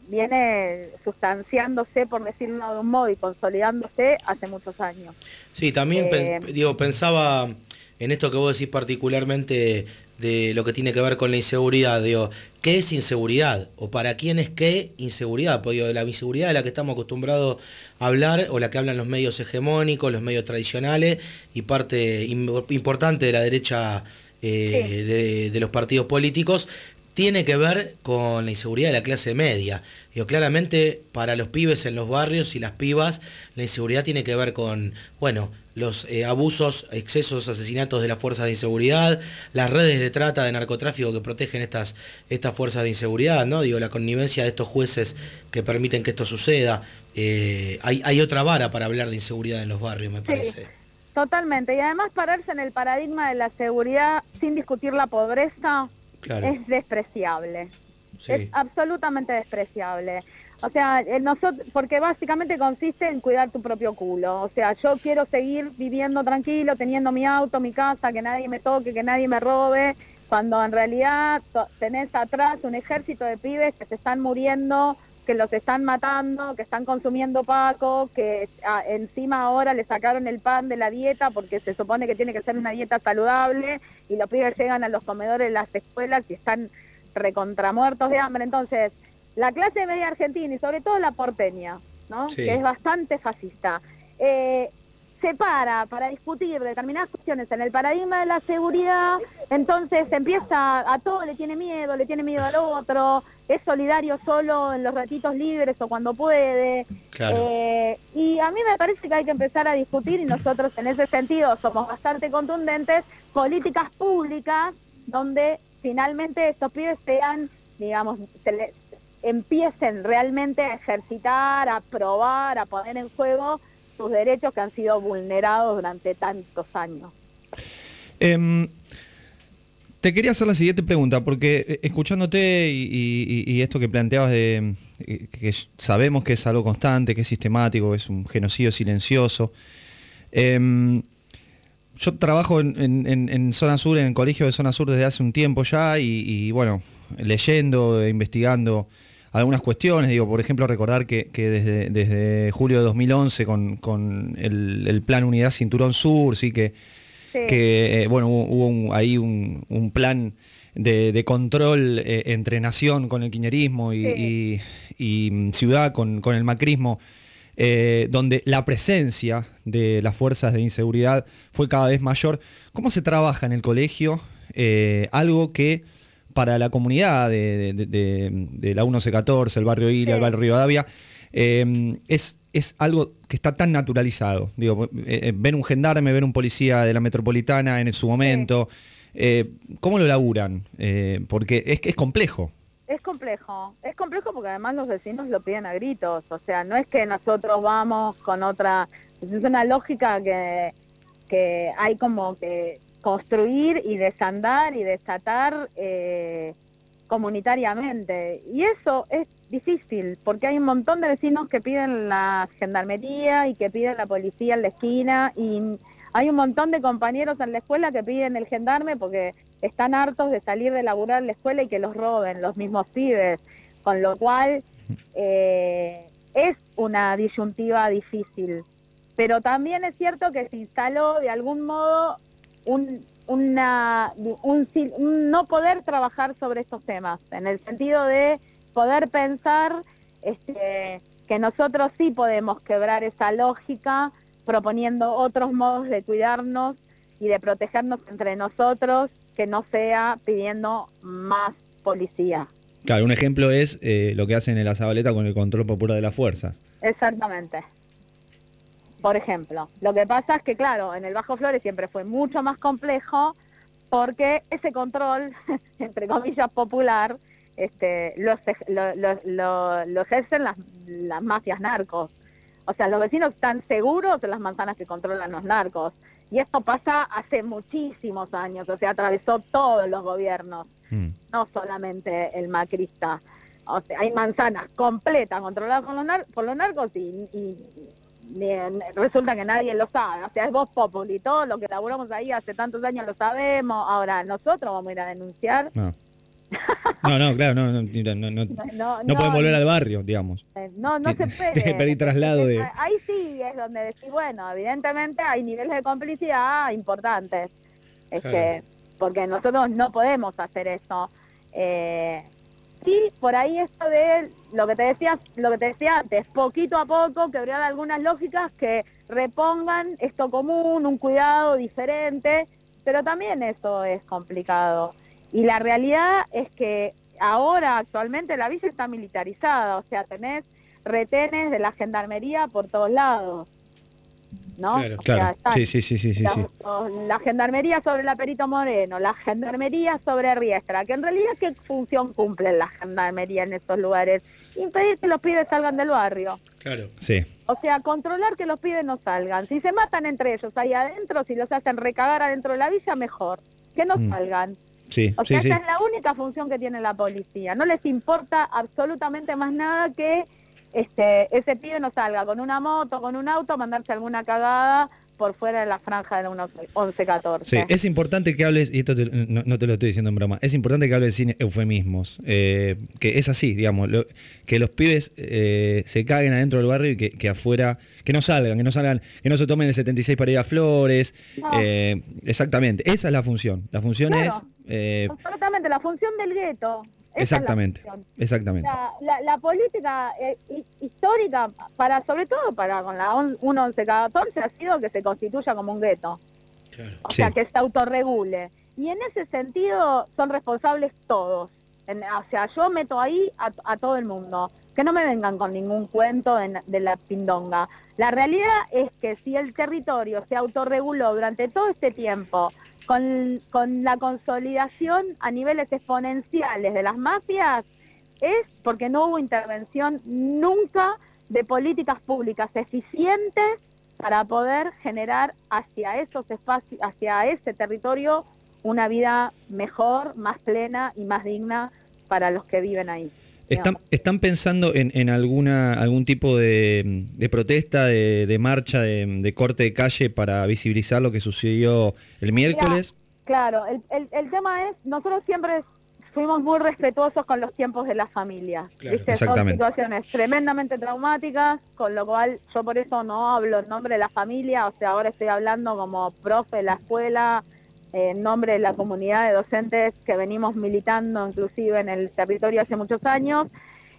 Speaker 10: viene sustanciándose, por decirlo de un modo, y consolidándose hace muchos años.
Speaker 2: Sí, también
Speaker 10: Eh,
Speaker 2: pen- digo, pensaba en esto que vos decís particularmente de lo que tiene que ver con la inseguridad. Digo, ¿qué es inseguridad? ¿O para quién es qué inseguridad? Porque digo, la inseguridad de la que estamos acostumbrados a hablar, o la que hablan los medios hegemónicos, los medios tradicionales, y parte im- importante de la derecha eh,
Speaker 10: Sí.
Speaker 2: de, de los partidos políticos, tiene que ver con la inseguridad de la clase media. Digo, claramente para los pibes en los barrios y las pibas, la inseguridad tiene que ver con, bueno, los eh, abusos, excesos, asesinatos de las fuerzas de inseguridad, las redes de trata, de narcotráfico que protegen estas, estas fuerzas de inseguridad, ¿no? Digo, la connivencia de estos jueces que permiten que esto suceda. Eh, hay, hay otra vara para hablar de inseguridad en los barrios, me parece.
Speaker 10: Totalmente. Y además pararse en el paradigma de la seguridad sin discutir la pobreza
Speaker 2: Claro.
Speaker 10: es despreciable.
Speaker 2: Sí.
Speaker 10: Es absolutamente despreciable. O sea, eh, nosotros, porque básicamente consiste en cuidar tu propio culo. O sea, yo quiero seguir viviendo tranquilo, teniendo mi auto, mi casa, que nadie me toque, que nadie me robe, cuando en realidad to- tenés atrás un ejército de pibes que se están muriendo, que los están matando, que están consumiendo paco, que ah, encima ahora le sacaron el pan de la dieta porque se supone que tiene que ser una dieta saludable, y los pibes llegan a los comedores de las escuelas y están recontramuertos de hambre. Entonces, la clase media argentina y sobre todo la porteña, ¿no?
Speaker 2: Sí.
Speaker 10: Que es bastante fascista, eh, se para para discutir determinadas cuestiones en el paradigma de la seguridad. Entonces empieza, a todo le tiene miedo, le tiene miedo al otro, es solidario solo en los ratitos libres o cuando puede.
Speaker 2: Claro.
Speaker 10: Eh, y a mí me parece que hay que empezar a discutir, y nosotros en ese sentido somos bastante contundentes, políticas públicas donde finalmente estos pibes sean, digamos, se le, empiecen realmente a ejercitar, a probar, a poner en juego sus derechos que han sido vulnerados durante tantos años.
Speaker 5: Em, te quería hacer la siguiente pregunta, porque eh, escuchándote y, y- y esto que planteabas de eh, que sabemos que es algo constante, que es sistemático, que es un genocidio silencioso. Em, yo trabajo en, en- en- en Zona Sur, en el colegio de Zona Sur desde hace un tiempo ya, y, y, bueno, leyendo, e investigando algunas cuestiones. Digo, por ejemplo, recordar que, que desde, desde julio de dos mil once con, con el, el plan Unidad Cinturón Sur, sí que,
Speaker 10: Sí.
Speaker 5: que eh, bueno, hubo, hubo un- ahí un, un plan de, de control eh, entre nación con el kirchnerismo y,
Speaker 10: Sí.
Speaker 5: y- y, mm, ciudad con, con el macrismo, eh, donde la presencia de las fuerzas de inseguridad fue cada vez mayor. ¿Cómo se trabaja en el colegio eh, algo que para la comunidad de, de- de- de la uno C catorce, el barrio Ilia,
Speaker 10: Sí.
Speaker 5: el barrio Rivadavia, eh, es, es algo que está tan naturalizado? Digo, eh, eh, ven un gendarme, ven un policía de la metropolitana en su momento. Eh, ¿Cómo lo laburan? Eh, porque es que es complejo.
Speaker 10: Es complejo, es complejo porque además los vecinos lo piden a gritos. O sea, no es que nosotros vamos con otra, es una lógica que, que hay como que construir y desandar y desatar eh, comunitariamente. Y eso es difícil, porque hay un montón de vecinos que piden la gendarmería y que piden la policía en la esquina, y hay un montón de compañeros en la escuela que piden el gendarme porque están hartos de salir de laburar en la escuela y que los roben los mismos pibes, con lo cual eh, es una disyuntiva difícil. Pero también es cierto que se instaló de algún modo un, una, un, un no poder trabajar sobre estos temas, en el sentido de poder pensar este, que nosotros sí podemos quebrar esa lógica proponiendo otros modos de cuidarnos y de protegernos entre nosotros, que no sea pidiendo más policía.
Speaker 5: Claro, un ejemplo es eh, lo que hacen en la Zabaleta con el control popular de las fuerzas.
Speaker 10: Exactamente. Por ejemplo, lo que pasa es que, claro, en el Bajo Flores siempre fue mucho más complejo porque ese control, entre comillas, popular, este, lo, lo, lo, lo, lo ejercen las, las mafias narcos. O sea, los vecinos están seguros de las manzanas que controlan los narcos. Y esto pasa hace muchísimos años, o sea, atravesó todos los gobiernos, mm. no solamente el macrista. O sea, hay manzanas completas controladas por los, nar por los narcos y, y, y resulta que nadie lo sabe. O sea, es voz populi, todo lo que laburamos ahí hace tantos años lo sabemos. Ahora, nosotros vamos a ir a denunciar.
Speaker 5: No. No, no, claro, no, no, no, no, no, no, no pueden volver al barrio, digamos.
Speaker 10: No, no se puede.
Speaker 5: Pedir traslado de...
Speaker 10: Ahí sí es donde decís, bueno, evidentemente hay niveles de complicidad importantes, este, claro. Porque nosotros no podemos hacer eso. Eh, sí, por ahí esto de lo que te decía, lo que te decía antes, poquito a poco quebrar algunas lógicas que repongan esto común, un cuidado diferente, pero también eso es complicado. Y la realidad es que ahora, actualmente, la villa está militarizada, o sea, tenés retenes de la gendarmería por todos lados, ¿no?
Speaker 5: Claro,
Speaker 10: o sea,
Speaker 5: claro.
Speaker 10: Están,
Speaker 5: sí, sí, sí, sí, sí,
Speaker 10: la,
Speaker 5: sí.
Speaker 10: la gendarmería sobre la Perito Moreno, la gendarmería sobre Riestra, que en realidad, ¿qué función cumple la gendarmería en estos lugares? Impedir que los pibes salgan del barrio.
Speaker 2: Claro.
Speaker 5: Sí.
Speaker 10: O sea, controlar que los pibes no salgan. Si se matan entre ellos ahí adentro, si los hacen recagar adentro de la villa, mejor. Que no mm. salgan.
Speaker 5: Sí,
Speaker 10: o sea,
Speaker 5: sí,
Speaker 10: esa
Speaker 5: sí.
Speaker 10: es la única función que tiene la policía. No les importa absolutamente más nada que este ese pibe no salga con una moto, con un auto, mandarse alguna cagada por fuera de la franja de la once catorce.
Speaker 5: Sí, es importante que hables, y esto te, no, no te lo estoy diciendo en broma, es importante que hables sin eufemismos, eh, que es así, digamos, lo, que los pibes eh, se caguen adentro del barrio y que, que afuera, que no salgan, que no salgan, que no se tomen el setenta y seis para ir a Flores, no. eh, exactamente, esa es la función, la función
Speaker 10: claro,
Speaker 5: es... Eh,
Speaker 10: absolutamente, la función del gueto.
Speaker 5: Exactamente, es exactamente.
Speaker 10: La, la, la política eh, histórica, para sobre todo para con la once catorce, ha sido que se constituya como un gueto. Claro. O sí. sea, que se autorregule. Y en ese sentido son responsables todos. En, o sea, yo meto ahí a, a todo el mundo. Que no me vengan con ningún cuento de, de la pindonga. La realidad es que si el territorio se autorreguló durante todo este tiempo, Con, con la consolidación a niveles exponenciales de las mafias, es porque no hubo intervención nunca de políticas públicas eficientes para poder generar hacia esos espacios, hacia ese territorio, una vida mejor, más plena y más digna para los que viven ahí.
Speaker 5: ¿Están, ¿Están pensando en, en alguna algún tipo de, de protesta, de, de marcha, de, de corte de calle para visibilizar lo que sucedió el miércoles?
Speaker 10: Mirá, claro, el, el, el tema es, nosotros siempre fuimos muy respetuosos con los tiempos de las familias.
Speaker 5: Claro,
Speaker 10: ¿viste? Son situaciones tremendamente traumáticas, con lo cual yo por eso no hablo en nombre de la familia, o sea, ahora estoy hablando como profe de la escuela, en nombre de la comunidad de docentes que venimos militando inclusive en el territorio hace muchos años.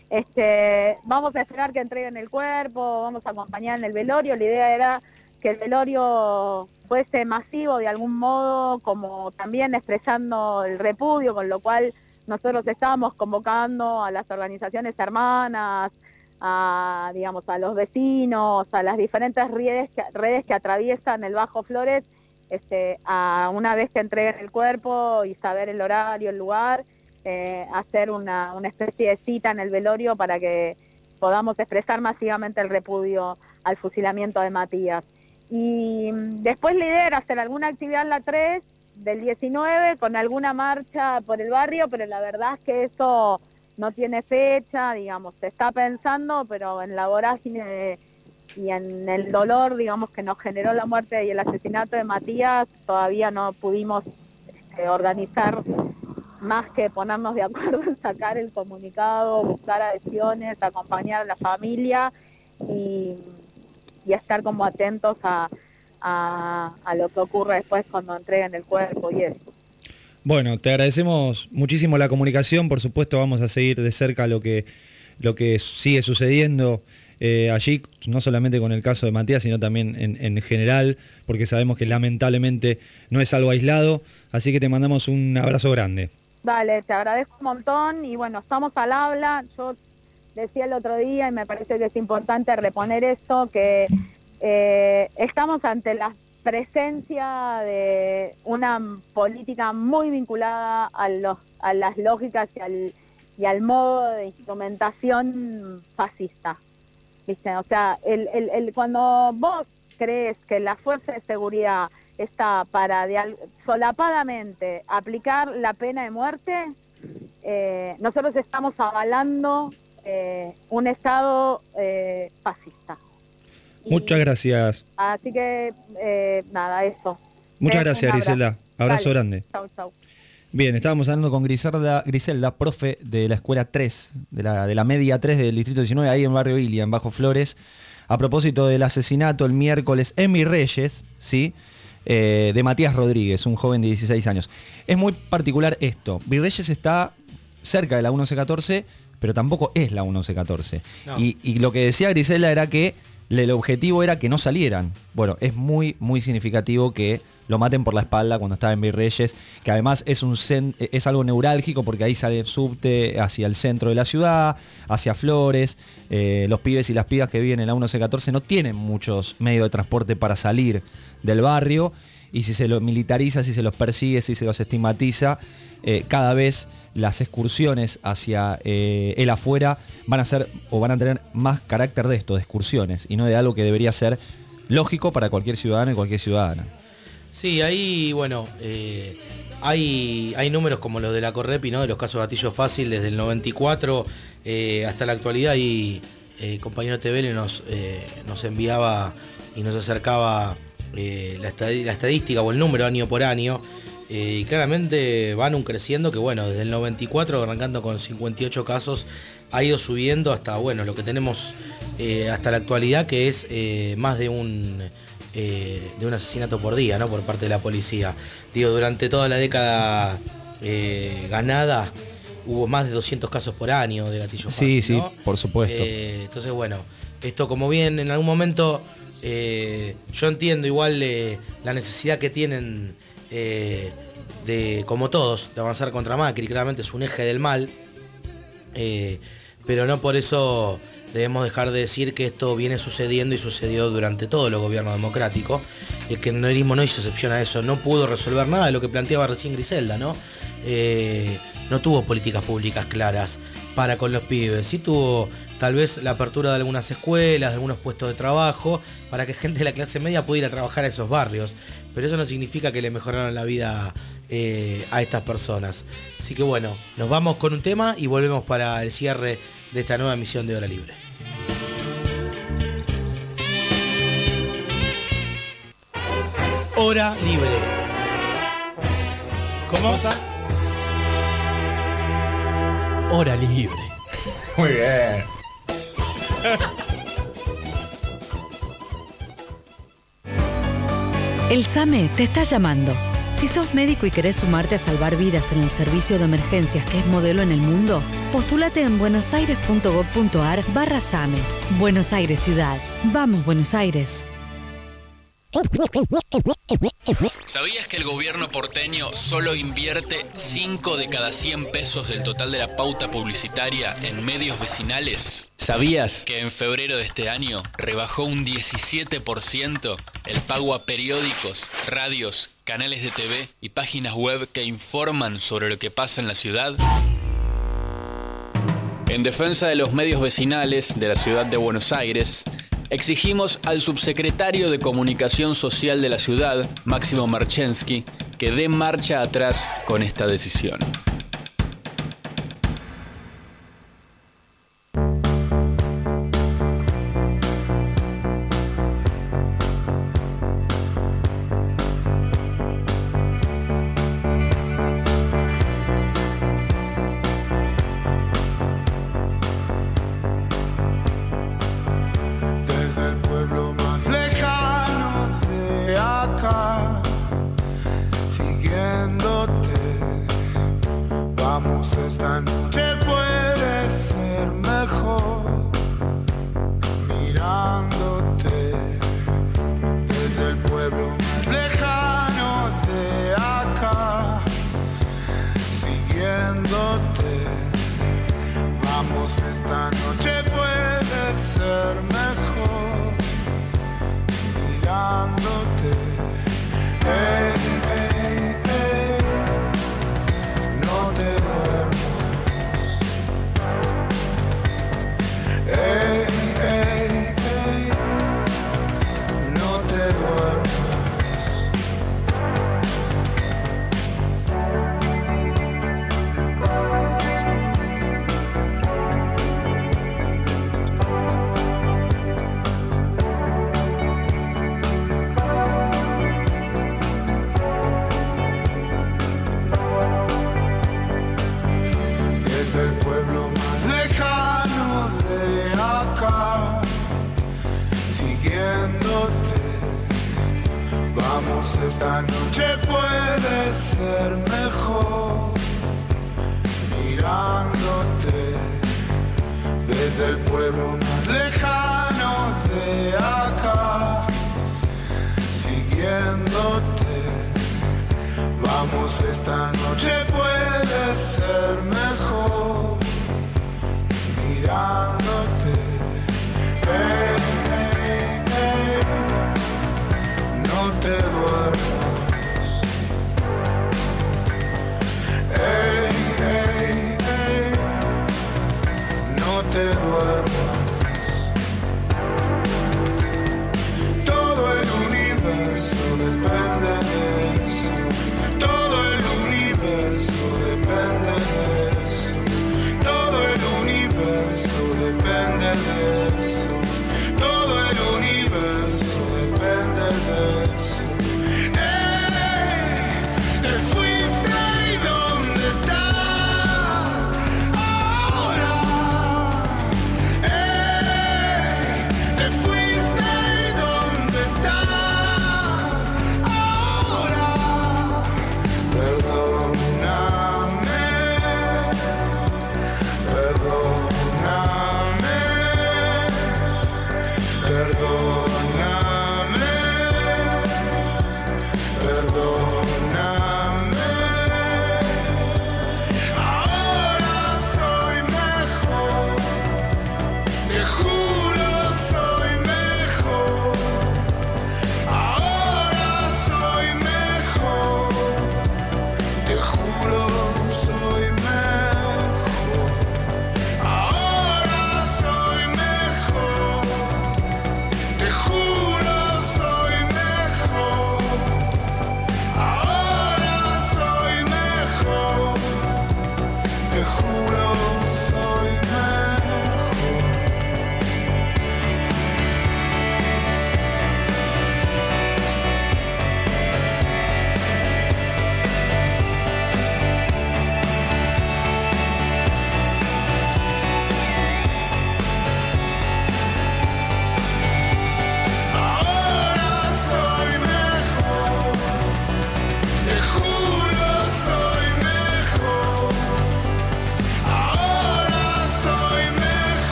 Speaker 10: Este, vamos a esperar que entreguen el cuerpo, vamos a acompañar en el velorio. La idea era que el velorio fuese masivo de algún modo, como también expresando el repudio, con lo cual nosotros estábamos convocando a las organizaciones hermanas, a, digamos, a los vecinos, a las diferentes redes que, redes que atraviesan el Bajo Flores, Este, a una vez que entreguen el cuerpo y saber el horario, el lugar, eh, hacer una, una especie de cita en el velorio para que podamos expresar masivamente el repudio al fusilamiento de Matías. Y después la idea era hacer alguna actividad en la tres del diecinueve con alguna marcha por el barrio, pero la verdad es que eso no tiene fecha, digamos, se está pensando, pero en la vorágine de, y en el dolor, digamos, que nos generó la muerte y el asesinato de Matías, todavía no pudimos este, organizar más que ponernos de acuerdo en sacar el comunicado, buscar adhesiones, acompañar a la familia y, y estar como atentos a, a, a lo que ocurre después cuando entreguen el cuerpo y eso.
Speaker 5: Bueno, te agradecemos muchísimo la comunicación, por supuesto vamos a seguir de cerca lo que, lo que sigue sucediendo eh, allí, no solamente con el caso de Matías, sino también en, en general, porque sabemos que lamentablemente no es algo aislado, así que te mandamos un abrazo grande.
Speaker 10: Dale, te agradezco un montón y bueno, estamos al habla. Yo decía el otro día y me parece que es importante reponer esto, que eh, estamos ante la presencia de una política muy vinculada a, los, a las lógicas y al, y al modo de instrumentación fascista. ¿Viste? O sea, el, el, el, cuando vos crees que la fuerza de seguridad está para de, solapadamente aplicar la pena de muerte, eh, nosotros estamos avalando eh, un Estado eh, fascista.
Speaker 5: Muchas gracias.
Speaker 10: Así que, eh, nada, eso.
Speaker 5: Muchas
Speaker 10: Eh,
Speaker 5: gracias,
Speaker 10: un abrazo.
Speaker 5: Griselda. Abrazo
Speaker 10: Dale.
Speaker 5: grande.
Speaker 10: Chau, chau.
Speaker 5: Bien, estábamos hablando con Griselda, Griselda, profe de la escuela tres, de la, de la media tres del distrito diecinueve, ahí en Barrio Ilia, en Bajo Flores, a propósito del asesinato el miércoles en Virreyes, ¿sí? Eh, de Matías Rodríguez, un joven de dieciséis años. Es muy particular esto. Virreyes está cerca de la once catorce, pero tampoco es la once catorce.
Speaker 2: No.
Speaker 5: Y, y lo que decía Griselda era que el objetivo era que no salieran. Bueno, es muy, muy significativo que lo maten por la espalda cuando estaba en Virreyes, que además es, un cen- es algo neurálgico porque ahí sale el subte hacia el centro de la ciudad, hacia Flores. Eh, los pibes y las pibas que viven en la once catorce no tienen muchos medios de transporte para salir del barrio, y si se los militariza, si se los persigue, si se los estigmatiza, eh, cada vez las excursiones hacia eh, el afuera van a ser o van a tener más carácter de esto, de excursiones, y no de algo que debería ser lógico para cualquier ciudadano y cualquier ciudadana.
Speaker 2: Sí, ahí, bueno, eh, hay, hay números como los de la Correpi, ¿no? De los casos de gatillo fácil desde el noventa y cuatro eh, hasta la actualidad, y eh, compañero T V L nos, eh, nos enviaba y nos acercaba eh, la, estad- la estadística o el número año por año, eh, y claramente van un creciendo que, bueno, desde el noventa y cuatro, arrancando con cincuenta y ocho casos, ha ido subiendo hasta, bueno, lo que tenemos eh, hasta la actualidad, que es eh, más de un... Eh, de un asesinato por día, ¿no? Por parte de la policía. Digo, durante toda la década eh, ganada hubo más de doscientos casos por año de gatillo fácil,
Speaker 5: Sí,
Speaker 2: ¿no?
Speaker 5: sí, por supuesto.
Speaker 2: Eh, entonces, bueno, esto como bien en algún momento eh, yo entiendo igual eh, la necesidad que tienen eh, de, como todos, de avanzar contra Macri. Claramente es un eje del mal, eh, pero no por eso debemos dejar de decir que esto viene sucediendo y sucedió durante todo el gobierno democrático, y el kirchnerismo no hizo excepción a eso, no pudo resolver nada de lo que planteaba recién Griselda, ¿no? Eh, no tuvo políticas públicas claras para con los pibes, sí tuvo tal vez la apertura de algunas escuelas, de algunos puestos de trabajo, para que gente de la clase media pudiera trabajar a esos barrios, pero eso no significa que le mejoraron la vida eh, a estas personas. Así que bueno, nos vamos con un tema y volvemos para el cierre de esta nueva emisión de Hora Libre. Hora Libre. ¿Cómo?
Speaker 7: Hora libre.
Speaker 5: Muy bien.
Speaker 1: El SAME te está llamando. Si sos médico y querés sumarte a salvar vidas en el servicio de emergencias que es modelo en el mundo, postúlate en buenosaires.gov.ar barra SAME. Buenos Aires Ciudad. Vamos, Buenos Aires.
Speaker 7: ¿Sabías que el gobierno porteño solo invierte cinco de cada cien pesos del total de la pauta publicitaria en medios vecinales? ¿Sabías que en febrero de este año rebajó un diecisiete por ciento el pago a periódicos, radios, canales de T V y páginas web que informan sobre lo que pasa en la ciudad? En defensa de los medios vecinales de la ciudad de Buenos Aires, exigimos al subsecretario de Comunicación Social de la ciudad, Máximo Marchensky, que dé marcha atrás con esta decisión.
Speaker 9: Vamos, esta noche puede ser mejor. Mirándote desde el pueblo más lejano de acá, siguiéndote. Vamos, esta noche puede ser mejor. Mirándote. Hey, hey, hey. No te duermas. Hey, hey, hey. No te duermas. Es el pueblo más lejano de acá, siguiéndote. Vamos, esta noche puede ser mejor. Mirándote desde el pueblo más lejano de acá, siguiéndote. Vamos, esta noche puede ser mejor. Mirándote. Hey, hey, hey. No te duermas. Hey, hey, hey. No te duermas. Todo el universo depende de eso. Todo el universo depende de eso. Todo el universo depende de eso. Todo el universo depende de eso. ¡Ey! Te fuiste y ¿dónde estás ahora? ¡Ey! Te fuiste y ¿dónde estás ahora? Perdóname, perdóname, perdóname, perdóname. Ahora soy mejor, te juro soy mejor. Ahora soy mejor. Te juro soy mejor. Ahora soy mejor. Te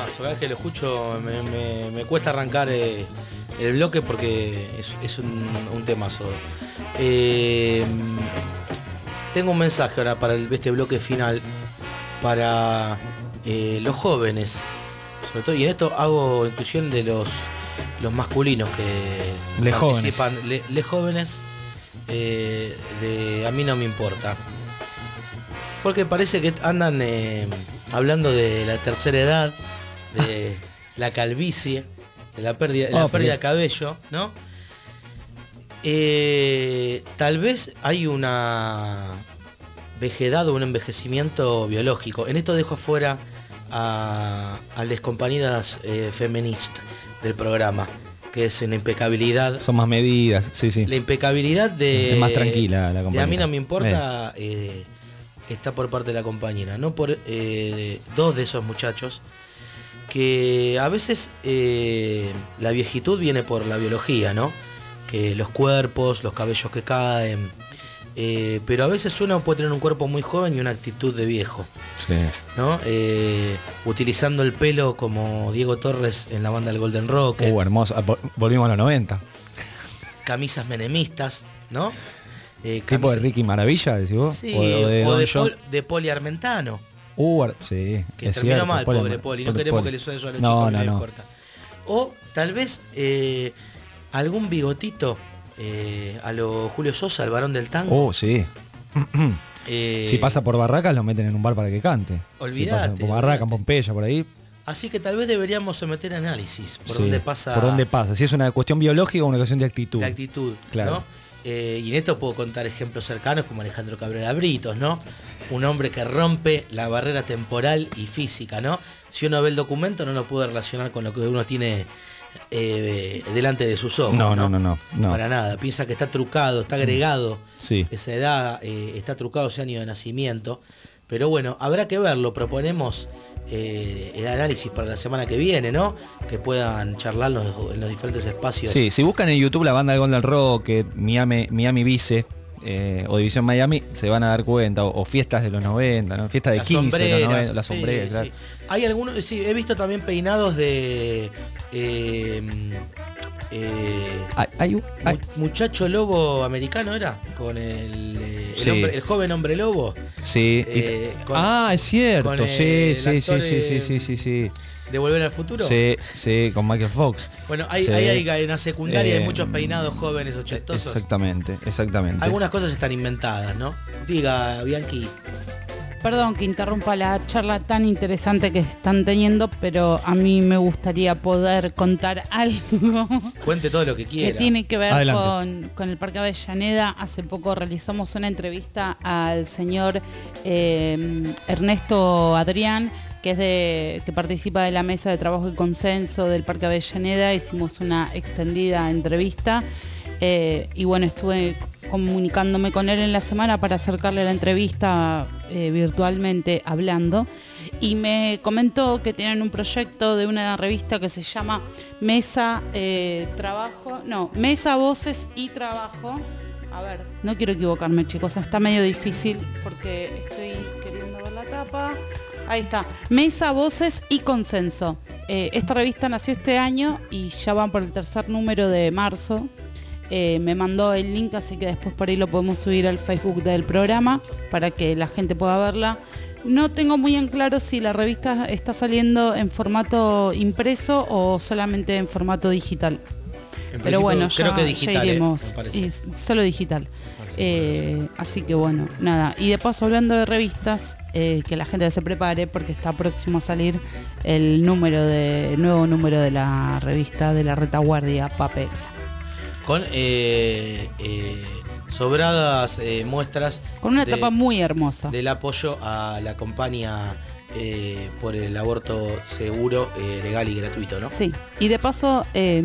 Speaker 2: temazo. Cada vez que lo escucho me, me, me cuesta arrancar eh, el bloque porque es, es un, un temazo. Eh, tengo un mensaje ahora para el, este bloque final para eh, los jóvenes, sobre todo, y en esto hago inclusión de los, los masculinos que
Speaker 5: Le
Speaker 2: participan, jóvenes, le, le jóvenes eh, de A mí no me importa. Porque parece que andan eh, hablando de la tercera edad, de la calvicie, de la pérdida, de la
Speaker 5: oh,
Speaker 2: pérdida de cabello, ¿no? Eh, tal vez hay una vejedad o un envejecimiento biológico. En esto dejo afuera a, a las compañeras eh, feministas del programa, que es una impecabilidad.
Speaker 5: Son más medidas, sí, sí.
Speaker 2: La impecabilidad de...
Speaker 5: Es más tranquila la
Speaker 2: de
Speaker 5: compañera.
Speaker 2: A mí no me importa, eh, está por parte de la compañera, no por eh, dos de esos muchachos, que a veces eh, la viejitud viene por la biología, ¿no? Que los cuerpos, los cabellos que caen, eh, pero a veces uno puede tener un cuerpo muy joven y una actitud de viejo,
Speaker 5: sí,
Speaker 2: ¿no? Eh, utilizando el pelo como Diego Torres en la banda del Golden Rock.
Speaker 5: Uh, hermoso. Volvimos a los noventa.
Speaker 2: Camisas menemistas, ¿no? Eh,
Speaker 5: ¿Tipo
Speaker 2: camisa...
Speaker 5: de Ricky Maravilla, decís vos?
Speaker 2: Sí,
Speaker 5: o de, o de,
Speaker 2: o de,
Speaker 5: John...
Speaker 2: Pol, de Poli Armentano.
Speaker 5: Uh, sí,
Speaker 2: que
Speaker 5: es
Speaker 2: terminó
Speaker 5: cierto,
Speaker 2: mal,
Speaker 5: Poli,
Speaker 2: pobre Poli. No
Speaker 5: pobre
Speaker 2: queremos
Speaker 5: Poli.
Speaker 2: que le suene eso a los
Speaker 5: no,
Speaker 2: chicos,
Speaker 5: no,
Speaker 2: no, no
Speaker 5: no.
Speaker 2: importa. O tal vez eh, algún bigotito eh, a lo Julio Sosa, el varón del tango.
Speaker 5: Oh, sí.
Speaker 2: eh,
Speaker 5: si pasa por Barracas, lo meten en un bar para que cante.
Speaker 2: Olvídate.
Speaker 5: Si por Barracas, Pompeya, por ahí.
Speaker 2: Así que tal vez deberíamos someter análisis por
Speaker 5: sí,
Speaker 2: dónde pasa.
Speaker 5: Por dónde pasa. Si es una cuestión biológica o una cuestión de actitud.
Speaker 2: De actitud,
Speaker 5: claro.
Speaker 2: ¿no? Eh, y en esto puedo contar ejemplos cercanos como Alejandro Cabrera Britos, ¿no? Un hombre que rompe la barrera temporal y física, ¿no? Si uno ve el documento no lo puede relacionar con lo que uno tiene eh, delante de sus ojos.
Speaker 5: No, no, no, no, no.
Speaker 2: Para nada. Piensa que está trucado, está agregado.
Speaker 5: Sí.
Speaker 2: Esa edad, eh, está trucado ese año de nacimiento. Pero bueno, habrá que verlo. Proponemos eh, el análisis para la semana que viene, ¿no? Que puedan charlarlo en los, en los diferentes espacios.
Speaker 5: Sí, si buscan en YouTube la banda de Golden Rock, Miami, Miami Vice eh, o División Miami, se van a dar cuenta. O, o fiestas de los noventa, ¿no? Fiestas de
Speaker 2: Las
Speaker 5: quince de los noventa, las
Speaker 2: sí,
Speaker 5: sombreras,
Speaker 2: sí.
Speaker 5: claro.
Speaker 2: Hay algunos, sí, he visto también peinados de eh, eh,
Speaker 5: hay, hay, hay,
Speaker 2: muchacho lobo americano, ¿era? Con el, eh,
Speaker 5: sí.
Speaker 2: el, hombre, el joven hombre lobo.
Speaker 5: Sí.
Speaker 2: Eh,
Speaker 5: y,
Speaker 2: con,
Speaker 5: ah, es cierto, sí, sí, sí, sí, sí, sí, sí, sí.
Speaker 2: ¿De Volver al Futuro?
Speaker 5: Sí, sí, con Michael Fox.
Speaker 2: Bueno, hay,
Speaker 5: sí.
Speaker 2: hay, hay en la secundaria
Speaker 5: eh,
Speaker 2: hay muchos peinados jóvenes ochentosos.
Speaker 5: Exactamente, exactamente.
Speaker 2: Algunas cosas están inventadas, ¿no? Diga, Bianchi.
Speaker 6: Perdón que interrumpa la charla tan interesante que están teniendo, pero a mí me gustaría poder contar algo.
Speaker 2: Cuente todo lo que quiera.
Speaker 6: Que tiene que ver con, con el Parque Avellaneda. Hace poco realizamos una entrevista al señor eh, Ernesto Adrián, que es de que participa de la mesa de trabajo y consenso del Parque Avellaneda. Hicimos una extendida entrevista eh, y bueno, estuve comunicándome con él en la semana para acercarle la entrevista eh, virtualmente hablando, y me comentó que tienen un proyecto de una revista que se llama Mesa eh, Trabajo, no, Mesa Voces y Trabajo. A ver, no quiero equivocarme, chicos, está medio difícil porque estoy queriendo ver la tapa. Ahí está, Mesa, Voces y Consenso. Eh, esta revista nació este año y ya van por el tercer número de marzo. Eh, me mandó el link, así que después por ahí lo podemos subir al Facebook del programa para que la gente pueda verla. No tengo muy en claro si la revista está saliendo en formato impreso o solamente en formato digital.
Speaker 2: En
Speaker 6: Pero bueno,
Speaker 2: creo
Speaker 6: ya,
Speaker 2: que digital,
Speaker 6: ya iremos.
Speaker 2: Eh,
Speaker 6: Y solo digital. Eh, así que bueno, nada. Y de paso, hablando de revistas, eh, que la gente se prepare porque está próximo a salir el número de nuevo número de la revista de la Retaguardia Papel.
Speaker 2: Con eh, eh, sobradas eh, muestras.
Speaker 6: Con una
Speaker 2: de,
Speaker 6: tapa muy hermosa.
Speaker 2: Del apoyo a la campaña eh, por el aborto seguro, eh, legal y gratuito, ¿no?
Speaker 6: Sí. Y de paso, eh,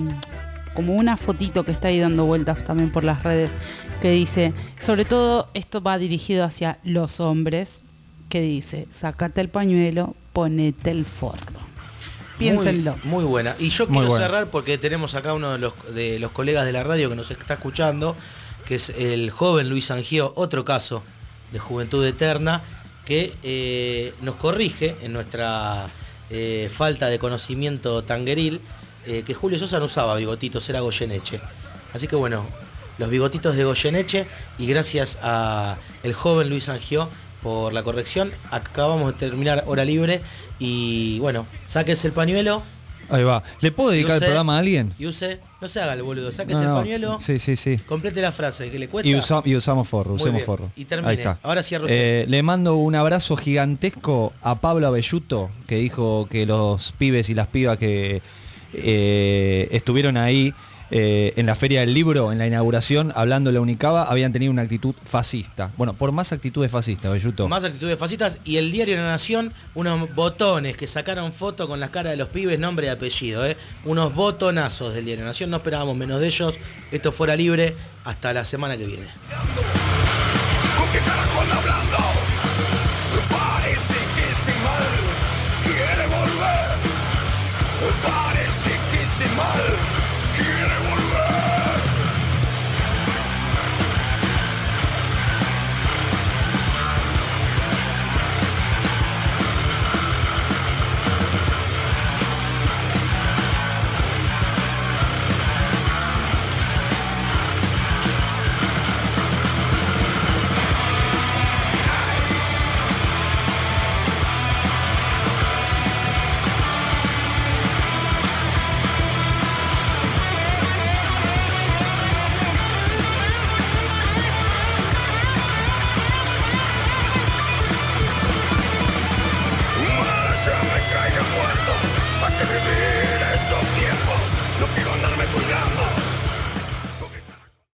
Speaker 6: como una fotito que está ahí dando vueltas también por las redes, que dice, sobre todo esto va dirigido hacia los hombres, que dice, sacate el pañuelo, ponete el forro. Piénsenlo.
Speaker 2: Muy, muy buena. Y yo
Speaker 5: Muy
Speaker 2: quiero
Speaker 5: buena.
Speaker 2: cerrar porque tenemos acá uno de los, de los colegas de la radio que nos está escuchando, que es el joven Luis Angio, otro caso de Juventud Eterna, que eh, nos corrige en nuestra eh, falta de conocimiento tangueril, eh, que Julio Sosa no usaba bigotitos, era Goyeneche. Así que bueno, los bigotitos de Goyeneche, y gracias a el joven Luis Angió por la corrección, acabamos de terminar hora libre y bueno, sáquense el pañuelo.
Speaker 5: Ahí va. ¿Le puedo dedicar
Speaker 2: use,
Speaker 5: el programa a alguien?
Speaker 2: Y use, no se haga el boludo, sáquese
Speaker 5: No, no.
Speaker 2: el pañuelo,
Speaker 5: Sí, sí, sí.
Speaker 2: complete la frase, que le cuesta.
Speaker 5: Y, usa- y usamos forro,
Speaker 2: Muy
Speaker 5: usemos
Speaker 2: bien.
Speaker 5: forro.
Speaker 2: Y termine.
Speaker 5: Ahí está.
Speaker 2: Ahora cierra usted.
Speaker 5: Eh, le mando un abrazo gigantesco a Pablo Abelluto, que dijo que los pibes y las pibas que eh, estuvieron ahí eh, en la Feria del Libro, en la inauguración, hablando de la Unicaba, habían tenido una actitud fascista. Bueno, por más actitudes fascistas, Abelluto.
Speaker 2: Más actitudes fascistas, y el diario La Nación, unos botones que sacaron foto con las caras de los pibes, nombre y apellido, ¿eh? Unos botonazos del diario La Nación, no esperábamos menos de ellos. Esto fuera libre, hasta la semana que viene.
Speaker 3: ¿Con qué carajo anda hablando?